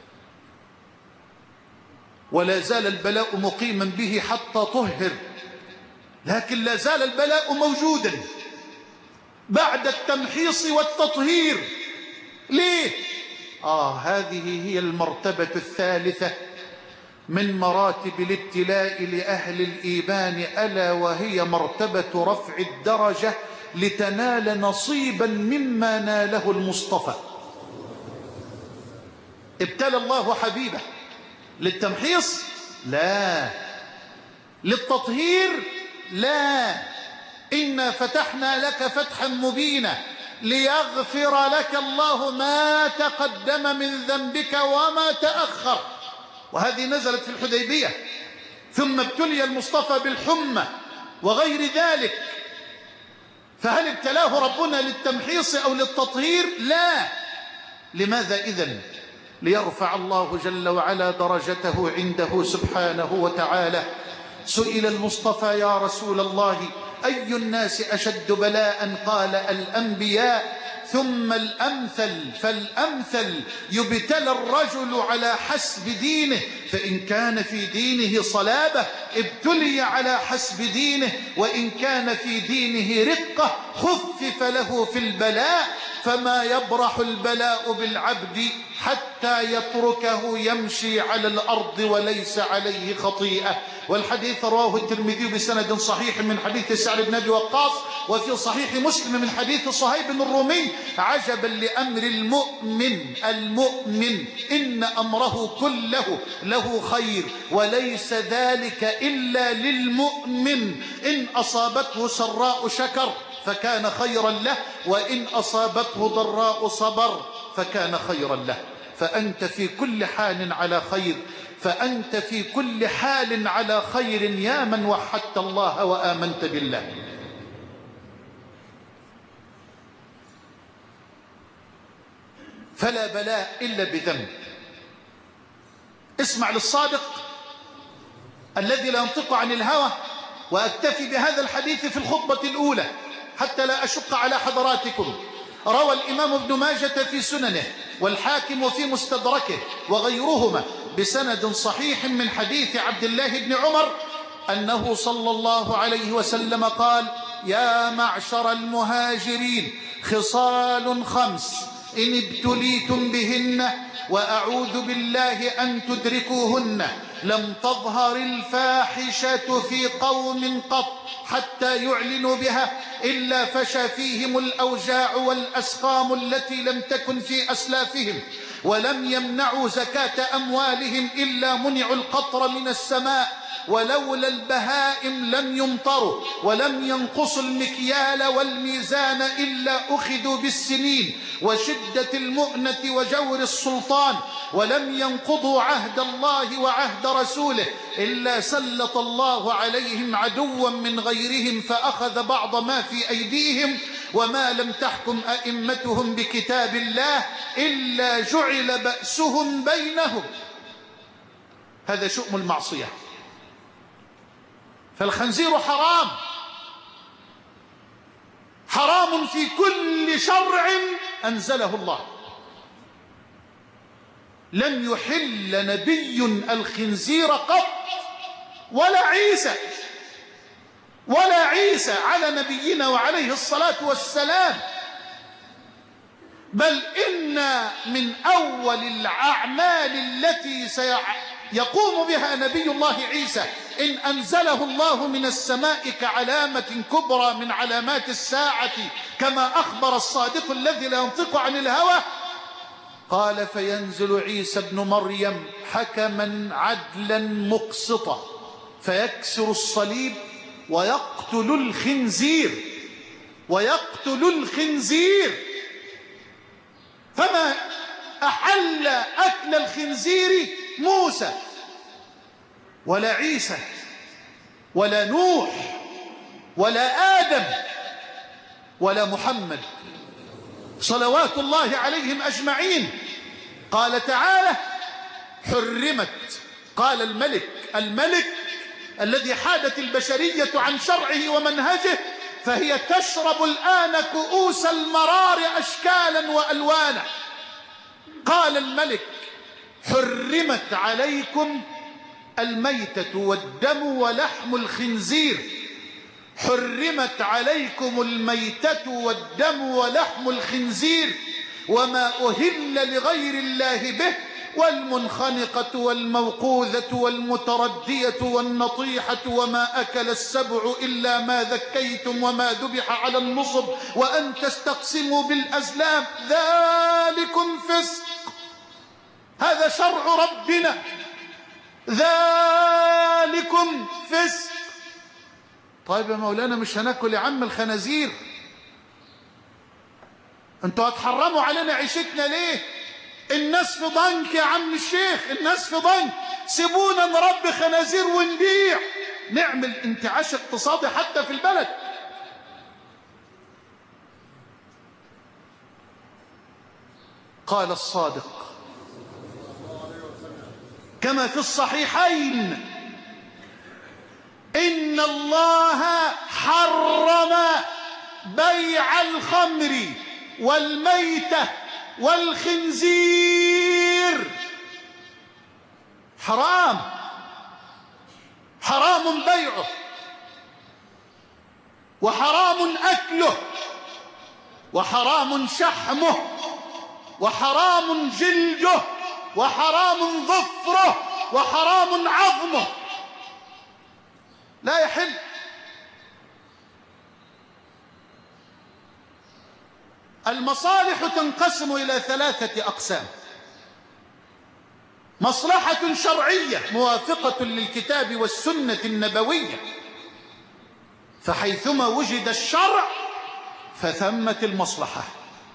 ولا زال البلاء مقيما به حتى طهر، لكن لا زال البلاء موجودا بعد التمحيص والتطهير. ليه؟ هذه هي المرتبة الثالثة من مراتب الابتلاء لأهل الإيمان، ألا وهي مرتبة رفع الدرجة لتنال نصيبا مما ناله المصطفى. ابتلى الله حبيبه للتمحيص؟ لا. للتطهير؟ لا. إنا فتحنا لك فتحا مبينا ليغفر لك الله ما تقدم من ذنبك وما تأخر. وهذه نزلت في الحديبية. ثم ابتلي المصطفى بالحمى وغير ذلك. فهل ابتلاه ربنا للتمحيص أو للتطهير؟ لا. لماذا إذن؟ ليرفع الله جل وعلا درجته عنده سبحانه وتعالى. سئل المصطفى: يا رسول الله، أي الناس أشد بلاء؟ قال: الأنبياء، ثم الأمثل فالأمثل. يبتلى الرجل على حسب دينه، فإن كان في دينه صلابة ابتلي على حسب دينه، وإن كان في دينه رقة خفف له في البلاء. فما يبرح البلاء بالعبد حتى يتركه يمشي على الأرض وليس عليه خطيئة. والحديث رواه الترمذي بسند صحيح من حديث سعد بن أبي وقاص، وفي صحيح مسلم من حديث صهيب الرومي: عجبا لأمر المؤمن إن أمره كله له خير، وليس ذلك إلا للمؤمن. إن أصابته سراء شكر فكان خيرا له، وإن أصابته ضراء صبر فكان خيرا له. فأنت في كل حال على خير، فأنت في كل حال على خير يا من وحدت الله وآمنت بالله. فلا بلاء إلا بذنب. اسمع للصادق الذي لا ينطق عن الهوى، وأكتفي بهذا الحديث في الخطبة الأولى حتى لا أشق على حضراتكم. روى الإمام ابن ماجة في سننه والحاكم في مستدركه وغيرهما بسند صحيح من حديث عبد الله بن عمر أنه صلى الله عليه وسلم قال: يا معشر المهاجرين، خصال 5 إن ابتليتم بهن وأعوذ بالله أن تدركوهن: لم تظهر الفاحشة في قوم قط حتى يعلنوا بها إلا فشى فيهم الأوجاع والأسقام التي لم تكن في أسلافهم، ولم يمنعوا زكاة أموالهم إلا منعوا القطر من السماء، ولولا البهائم لم يمطروا، ولم ينقصوا المكيال والميزان إلا أخذوا بالسنين وشدة المؤنة وجور السلطان، ولم ينقضوا عهد الله وعهد رسوله إلا سلط الله عليهم عدوا من غيرهم فأخذ بعض ما في أيديهم، وما لم تحكم أئمتهم بكتاب الله إلا جعل بأسهم بينهم. هذا شؤم المعصية. فالخنزير حرام، حرام في كل شرع أنزله الله. لم يحل نبي الخنزير قط، ولا عيسى على نبينا وعليه الصلاة والسلام. بل إن من أول الأعمال التي سيقوم بها نبي الله عيسى إن أنزله الله من السماء كعلامة كبرى من علامات الساعة، كما أخبر الصادق الذي لا ينطق عن الهوى، قال: فينزل عيسى ابن مريم حكما عدلا مقسطا فيكسر الصليب ويقتل الخنزير. فما أحل أكل الخنزير موسى ولا عيسى ولا نوح ولا آدم ولا محمد صلوات الله عليهم أجمعين. قال تعالى: حرمت. قال الملك الذي حادت البشرية عن شرعه ومنهجه، فهي تشرب الآن كؤوس المرار أشكالا وألوانا. قال الملك: حرمت عليكم الميتة والدم ولحم الخنزير. حرمت عليكم الميتة والدم ولحم الخنزير وما أهل لغير الله به، والمنخنقة والموقوذة والمتردية والنطيحة وما أكل السبع إلا ما ذكيتم وما ذبح على النصب وأن تستقسموا بالأزلام، ذلكم فسق. هذا شرع ربنا، ذلكم فسق. طيب يا مولانا مش هناكل يا عم الخنازير؟ انتوا هتحرموا علينا عيشتنا ليه؟ الناس في ضنك يا عم الشيخ، الناس في ضنك، سيبونا نربي خنازير ونبيع، نعمل انتعاش اقتصادي حتى في البلد. قال الصادق كما في الصحيحين: إن الله حرم بيع الخمر والميتة والخنزير. حرام بيعه، وحرام أكله، وحرام شحمه، وحرام جلده، وحرام ظفره، وحرام عظمه. لا يحل. المصالح تنقسم إلى 3 أقسام: مصلحة شرعية موافقة للكتاب والسنة النبوية، فحيثما وجد الشرع فثمة المصلحة.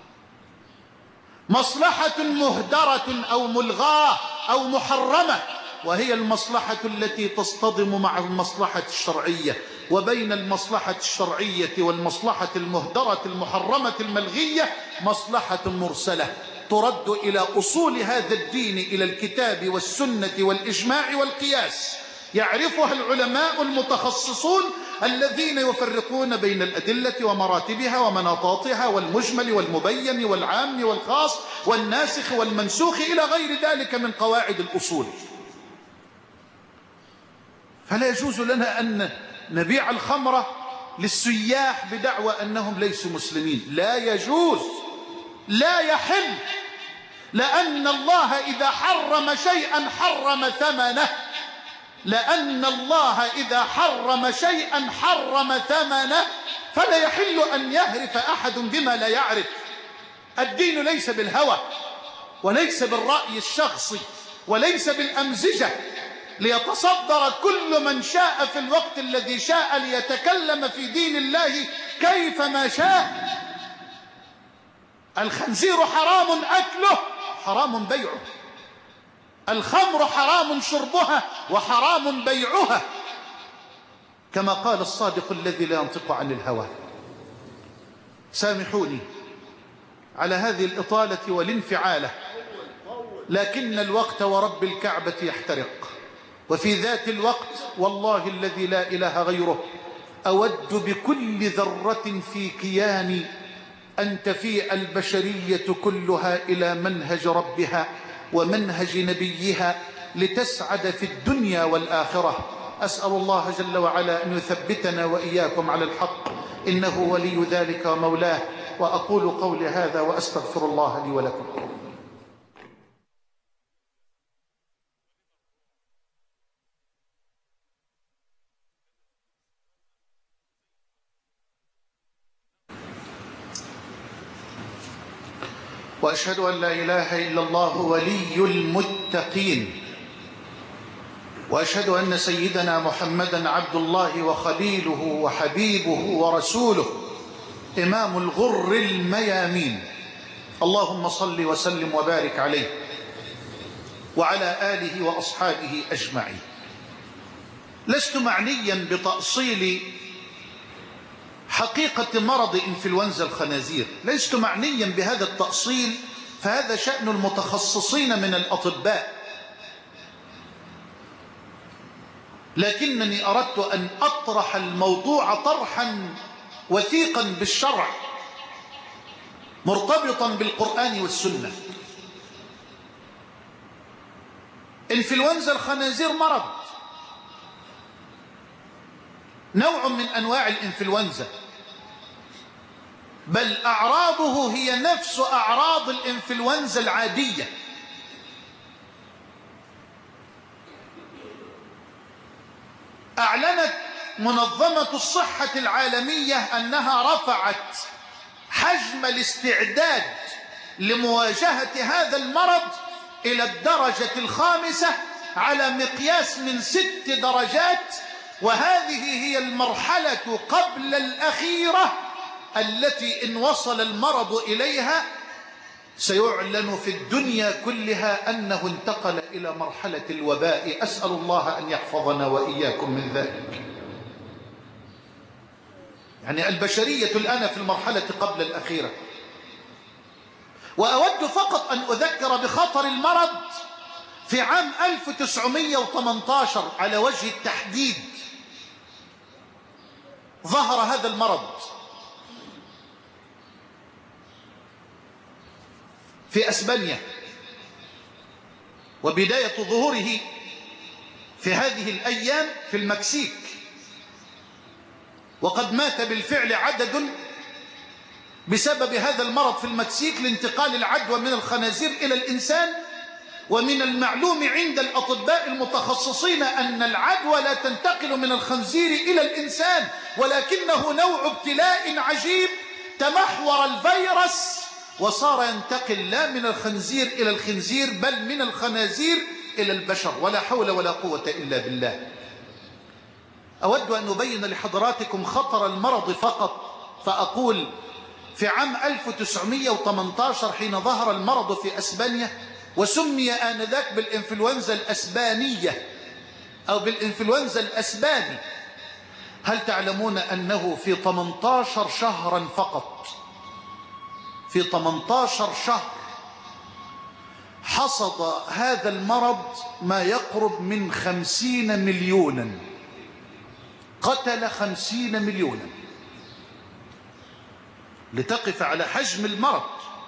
مصلحة مهدرة أو ملغاة أو محرمة، وهي المصلحة التي تصطدم مع المصلحة الشرعية، وبين المصلحة الشرعية والمصلحة المهدرة المحرمة الملغية مصلحة مرسلة ترد إلى أصول هذا الدين، إلى الكتاب والسنة والإجماع والقياس، يعرفها العلماء المتخصصون الذين يفرقون بين الأدلة ومراتبها ومناطاتها والمجمل والمبين والعام والخاص والناسخ والمنسوخ إلى غير ذلك من قواعد الأصول. فلا يجوز لنا أن نبيع الخمر للسياح بدعوى أنهم ليسوا مسلمين، لا يجوز، لا يحل، لأن الله إذا حرم شيئا حرم ثمنه، لأن الله إذا حرم شيئا حرم ثمنه، فلا يحل أن يهرف أحد بما لا يعرف. الدين ليس بالهوى، وليس بالرأي الشخصي وليس بالأمزجة، ليتصدر كل من شاء في الوقت الذي شاء ليتكلم في دين الله كيفما شاء. الخنزير حرام أكله، حرام بيعه. الخمر حرام شربها وحرام بيعها، كما قال الصادق الذي لا ينطق عن الهوى. سامحوني على هذه الإطالة والانفعالة، لكن الوقت ورب الكعبة يحترق. وفي ذات الوقت والله الذي لا إله غيره أود بكل ذرة في كياني أن تفيء البشرية كلها إلى منهج ربها ومنهج نبيها لتسعد في الدنيا والآخرة. أسأل الله جل وعلا أن يثبتنا وإياكم على الحق، إنه ولي ذلك ومولاه. وأقول قولي هذا وأستغفر الله لي ولكم. وأشهد أن لا إله إلا الله ولي المتقين، وأشهد أن سيدنا محمدا عبد الله وخليله وحبيبه ورسوله إمام الغر الميامين. اللهم صل وسلم وبارك عليه وعلى آله وأصحابه أجمعين. لست معنيا بتأصيل حقيقة مرض إنفلونزا الخنازير، لست معنيا بهذا التأصيل، فهذا شأن المتخصصين من الأطباء، لكنني أردت أن أطرح الموضوع طرحا وثيقا بالشرع مرتبطا بالقرآن والسنة. إنفلونزا الخنازير مرض، نوع من أنواع الإنفلونزا، بل أعراضه هي نفس أعراض الإنفلونزا العادية. أعلنت منظمة الصحة العالمية أنها رفعت حجم الاستعداد لمواجهة هذا المرض إلى الدرجة الخامسة على مقياس من 6 درجات، وهذه هي المرحلة قبل الأخيرة التي إن وصل المرض إليها سيعلن في الدنيا كلها أنه انتقل إلى مرحلة الوباء. أسأل الله أن يحفظنا وإياكم من ذلك. يعني البشرية الآن في المرحلة قبل الأخيرة. وأود فقط أن أذكر بخطر المرض. في عام 1918 على وجه التحديد ظهر هذا المرض في أسبانيا، وبداية ظهوره في هذه الأيام في المكسيك، وقد مات بالفعل عدد بسبب هذا المرض في المكسيك لانتقال العدوى من الخنازير إلى الإنسان. ومن المعلوم عند الأطباء المتخصصين أن العدوى لا تنتقل من الخنزير إلى الإنسان، ولكنه نوع ابتلاء عجيب تمحور الفيروس وصار ينتقل لا من الخنزير إلى الخنزير بل من الخنازير إلى البشر، ولا حول ولا قوة إلا بالله. أود أن أبين لحضراتكم خطر المرض فقط، فأقول في عام 1918 حين ظهر المرض في أسبانيا، وسمي آنذاك بالإنفلونزا الأسبانية أو بالإنفلونزا الأسباني، هل تعلمون أنه في 18 شهرا فقط، في 18 شهر حصد هذا المرض ما يقرب من 50 مليونا، قتل 50 مليونا. لتقف على حجم المرض،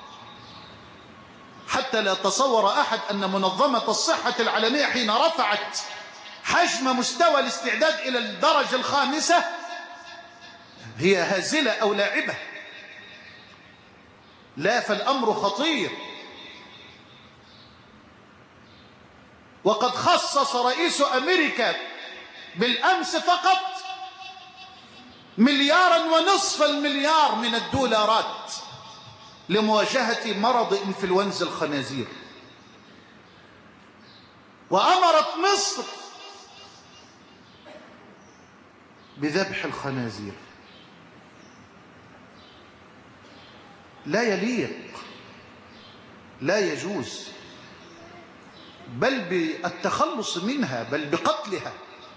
حتى لا تصور أحد أن منظمة الصحة العالمية حين رفعت حجم مستوى الاستعداد إلى الدرجة الخامسة هي هازلة أو لاعبة، لا، فالأمر خطير. وقد خصص رئيس أمريكا بالأمس فقط 1.5 مليار من الدولارات لمواجهة مرض إنفلونزا الخنازير، وأمرت مصر بذبح الخنازير. لا يليق، لا يجوز، بل بالتخلص منها، بل بقتلها،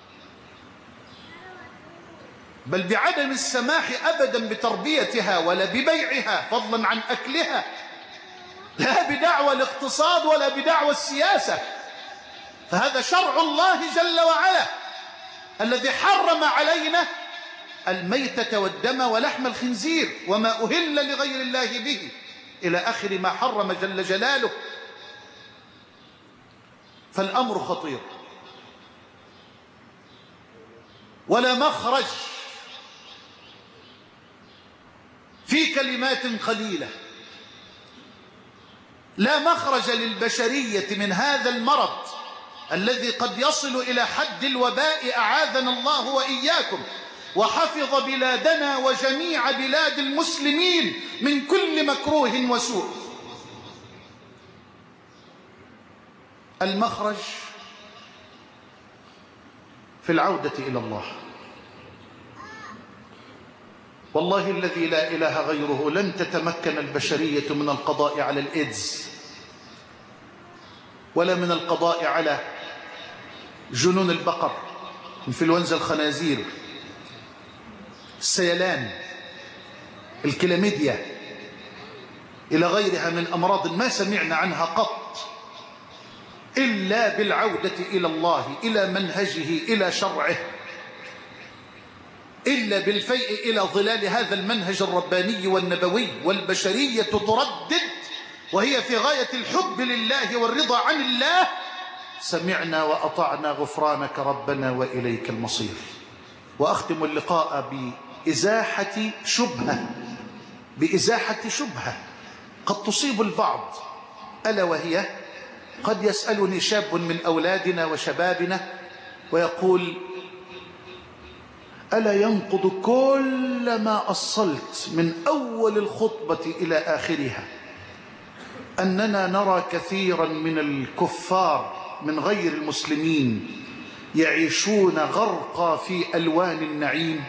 بل بعدم السماح أبدا بتربيتها ولا ببيعها فضلا عن أكلها، لا بدعوى الاقتصاد ولا بدعوى السياسة. فهذا شرع الله جل وعلا الذي حرم علينا الميتة والدم ولحم الخنزير وما أهل لغير الله به إلى آخر ما حرم جل جلاله. فالأمر خطير، ولا مخرج في كلمات قليلة، لا مخرج للبشرية من هذا المرض الذي قد يصل إلى حد الوباء أعاذنا الله وإياكم، وحفظ بلادنا وجميع بلاد المسلمين من كل مكروه وسوء. المخرج في العودة إلى الله. والله الذي لا إله غيره لن تتمكن البشرية من القضاء على الإيدز، ولا من القضاء على جنون البقر، انفلونزا الخنازير، السيلان، الكلاميديا، إلى غيرها من أمراض ما سمعنا عنها قط، إلا بالعودة إلى الله، إلى منهجه، إلى شرعه، إلا بالفيء إلى ظلال هذا المنهج الرباني والنبوي. والبشرية تردد وهي في غاية الحب لله والرضا عن الله: سمعنا وأطعنا غفرانك ربنا وإليك المصير. وأختم اللقاء بإزاحة شبهة قد تصيب البعض، ألا وهي: قد يسألني شاب من أولادنا وشبابنا ويقول: ألا ينقض كل ما أصلت من أول الخطبة إلى آخرها أننا نرى كثيرا من الكفار من غير المسلمين يعيشون غرقا في ألوان النعيم؟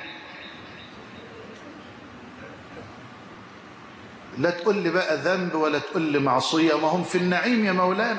لا تقول لي بقى ذنب ولا تقول لي معصية، ما هم في النعيم يا مولانا.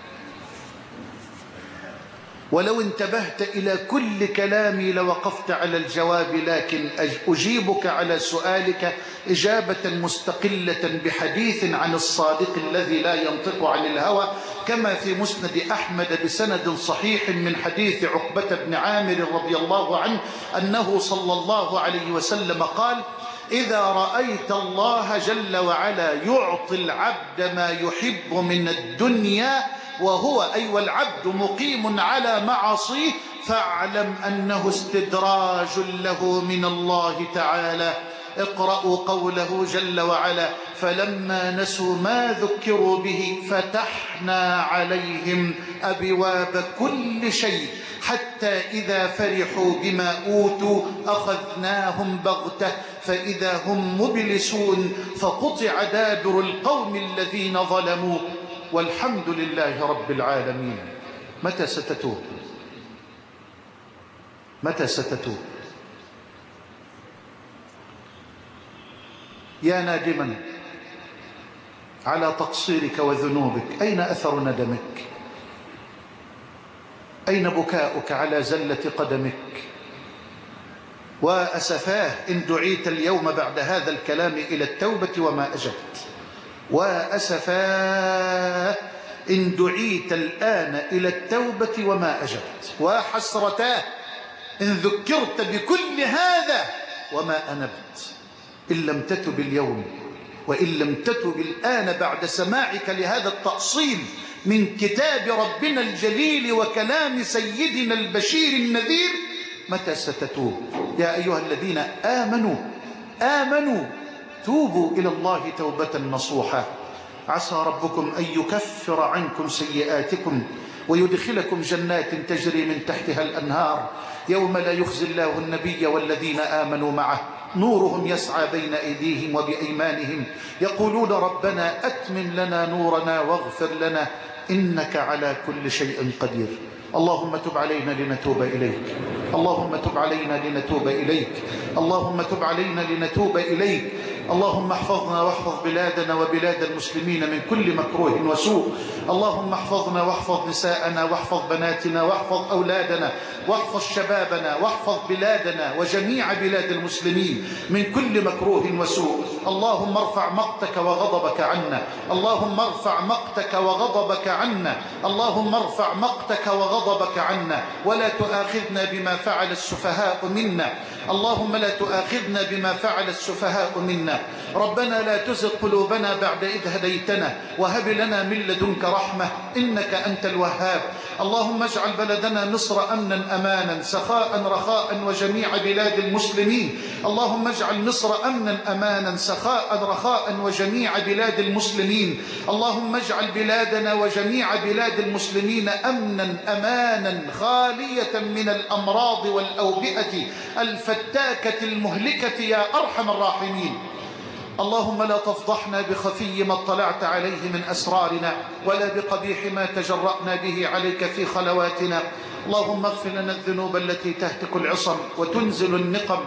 ولو انتبهت إلى كل كلامي لوقفت على الجواب، لكن أجيبك على سؤالك إجابة مستقلة بحديث عن الصادق الذي لا ينطق عن الهوى، كما في مسند أحمد بسند صحيح من حديث عقبة بن عامر رضي الله عنه أنه صلى الله عليه وسلم قال: إذا رأيت الله جل وعلا يعطي العبد ما يحب من الدنيا وهو أي والعبد مقيم على معاصيه فاعلم أنه استدراج له من الله تعالى. اقرأوا قوله جل وعلا: فلما نسوا ما ذكروا به فتحنا عليهم أبواب كل شيء حتى إذا فرحوا بما أوتوا أخذناهم بغتة فإذا هم مبلسون فقطع دابر القوم الذين ظلموا والحمد لله رب العالمين. متى ستتوب؟ متى ستتوب؟ يا نادما على تقصيرك وذنوبك، أين أثر ندمك؟ أين بكاؤك على زلة قدمك؟ وأسفاه إن دعيت اليوم بعد هذا الكلام إلى التوبة وما أجبت، وأسفاه إن دعيت الآن إلى التوبة وما أجبت، وحسرتاه إن ذكرت بكل هذا وما أنبت. إن لم تتب اليوم وإن لم تتب الآن بعد سماعك لهذا التأصيل من كتاب ربنا الجليل وكلام سيدنا البشير النذير، متى ستتوب؟ يا أيها الذين آمنوا توبوا إلى الله توبة نصوحا عسى ربكم أن يكفر عنكم سيئاتكم ويدخلكم جنات تجري من تحتها الأنهار يوم لا يخزي الله النبي والذين آمنوا معه نورهم يسعى بين أيديهم وبأيمانهم يقولون ربنا أتمم لنا نورنا واغفر لنا إنك على كل شيء قدير. اللهم تب علينا لنتوب إليك، اللهم تب علينا لنتوب إليك، اللهم تب علينا لنتوب إليك. اللهم احفظنا واحفظ بلادنا وبلاد المسلمين من كل مكروه وسوء. اللهم احفظنا واحفظ نساءنا واحفظ بناتنا واحفظ أولادنا واحفظ شبابنا واحفظ بلادنا وجميع بلاد المسلمين من كل مكروه وسوء. اللهم ارفع مقتك وغضبك عنا، اللهم ارفع مقتك وغضبك عنا، اللهم ارفع مقتك وغضبك عنا، ولا تؤاخذنا بما فعل السفهاء منا. اللهم لا تؤاخذنا بما فعل السفهاء منا. ربنا لا تزغ قلوبنا بعد إذ هديتنا وهب لنا من لدنك رحمة إنك أنت الوهاب. اللهم اجعل بلدنا مصر أمنا أمانا سخاء رخاء وجميع بلاد المسلمين. اللهم اجعل مصر أمنا أمانا سخاء رخاء وجميع بلاد المسلمين. اللهم اجعل بلادنا وجميع بلاد المسلمين أمنا أمانا خالية من الأمراض والأوبئة الفتاكة المهلكة يا أرحم الراحمين. اللهم لا تفضحنا بخفي ما اطلعت عليه من أسرارنا ولا بقبيح ما تجرأنا به عليك في خلواتنا. اللهم اغفر لنا الذنوب التي تهتك العصم وتنزل النقم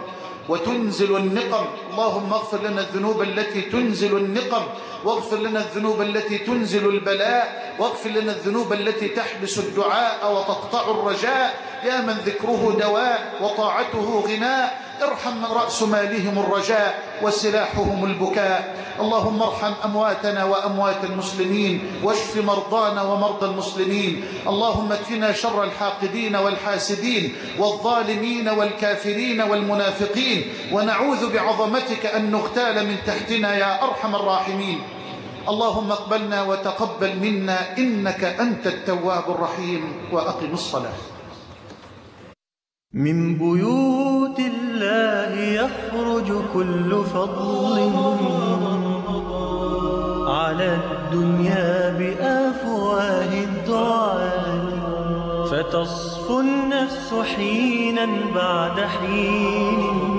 اللهم اغفر لنا الذنوب التي تنزل النقم، واغفر لنا الذنوب التي تنزل البلاء، واغفر لنا الذنوب التي تحبس الدعاء وتقطع الرجاء. يا من ذكره دواء وطاعته غناء، ارحم من رأس مالهم الرجاء وسلاحهم البكاء. اللهم ارحم أمواتنا وأموات المسلمين واشف مرضانا ومرضى المسلمين. اللهم اكفنا شر الحاقدين والحاسدين والظالمين والكافرين والمنافقين، ونعوذ بعظمتك أن نغتال من تحتنا يا أرحم الراحمين. اللهم اقبلنا وتقبل منا إنك أنت التواب الرحيم. وأقم الصلاة. من بيوت الله يخرج كل فضل على الدنيا بأفواه الدعاة، فتصفو النفس حينا بعد حين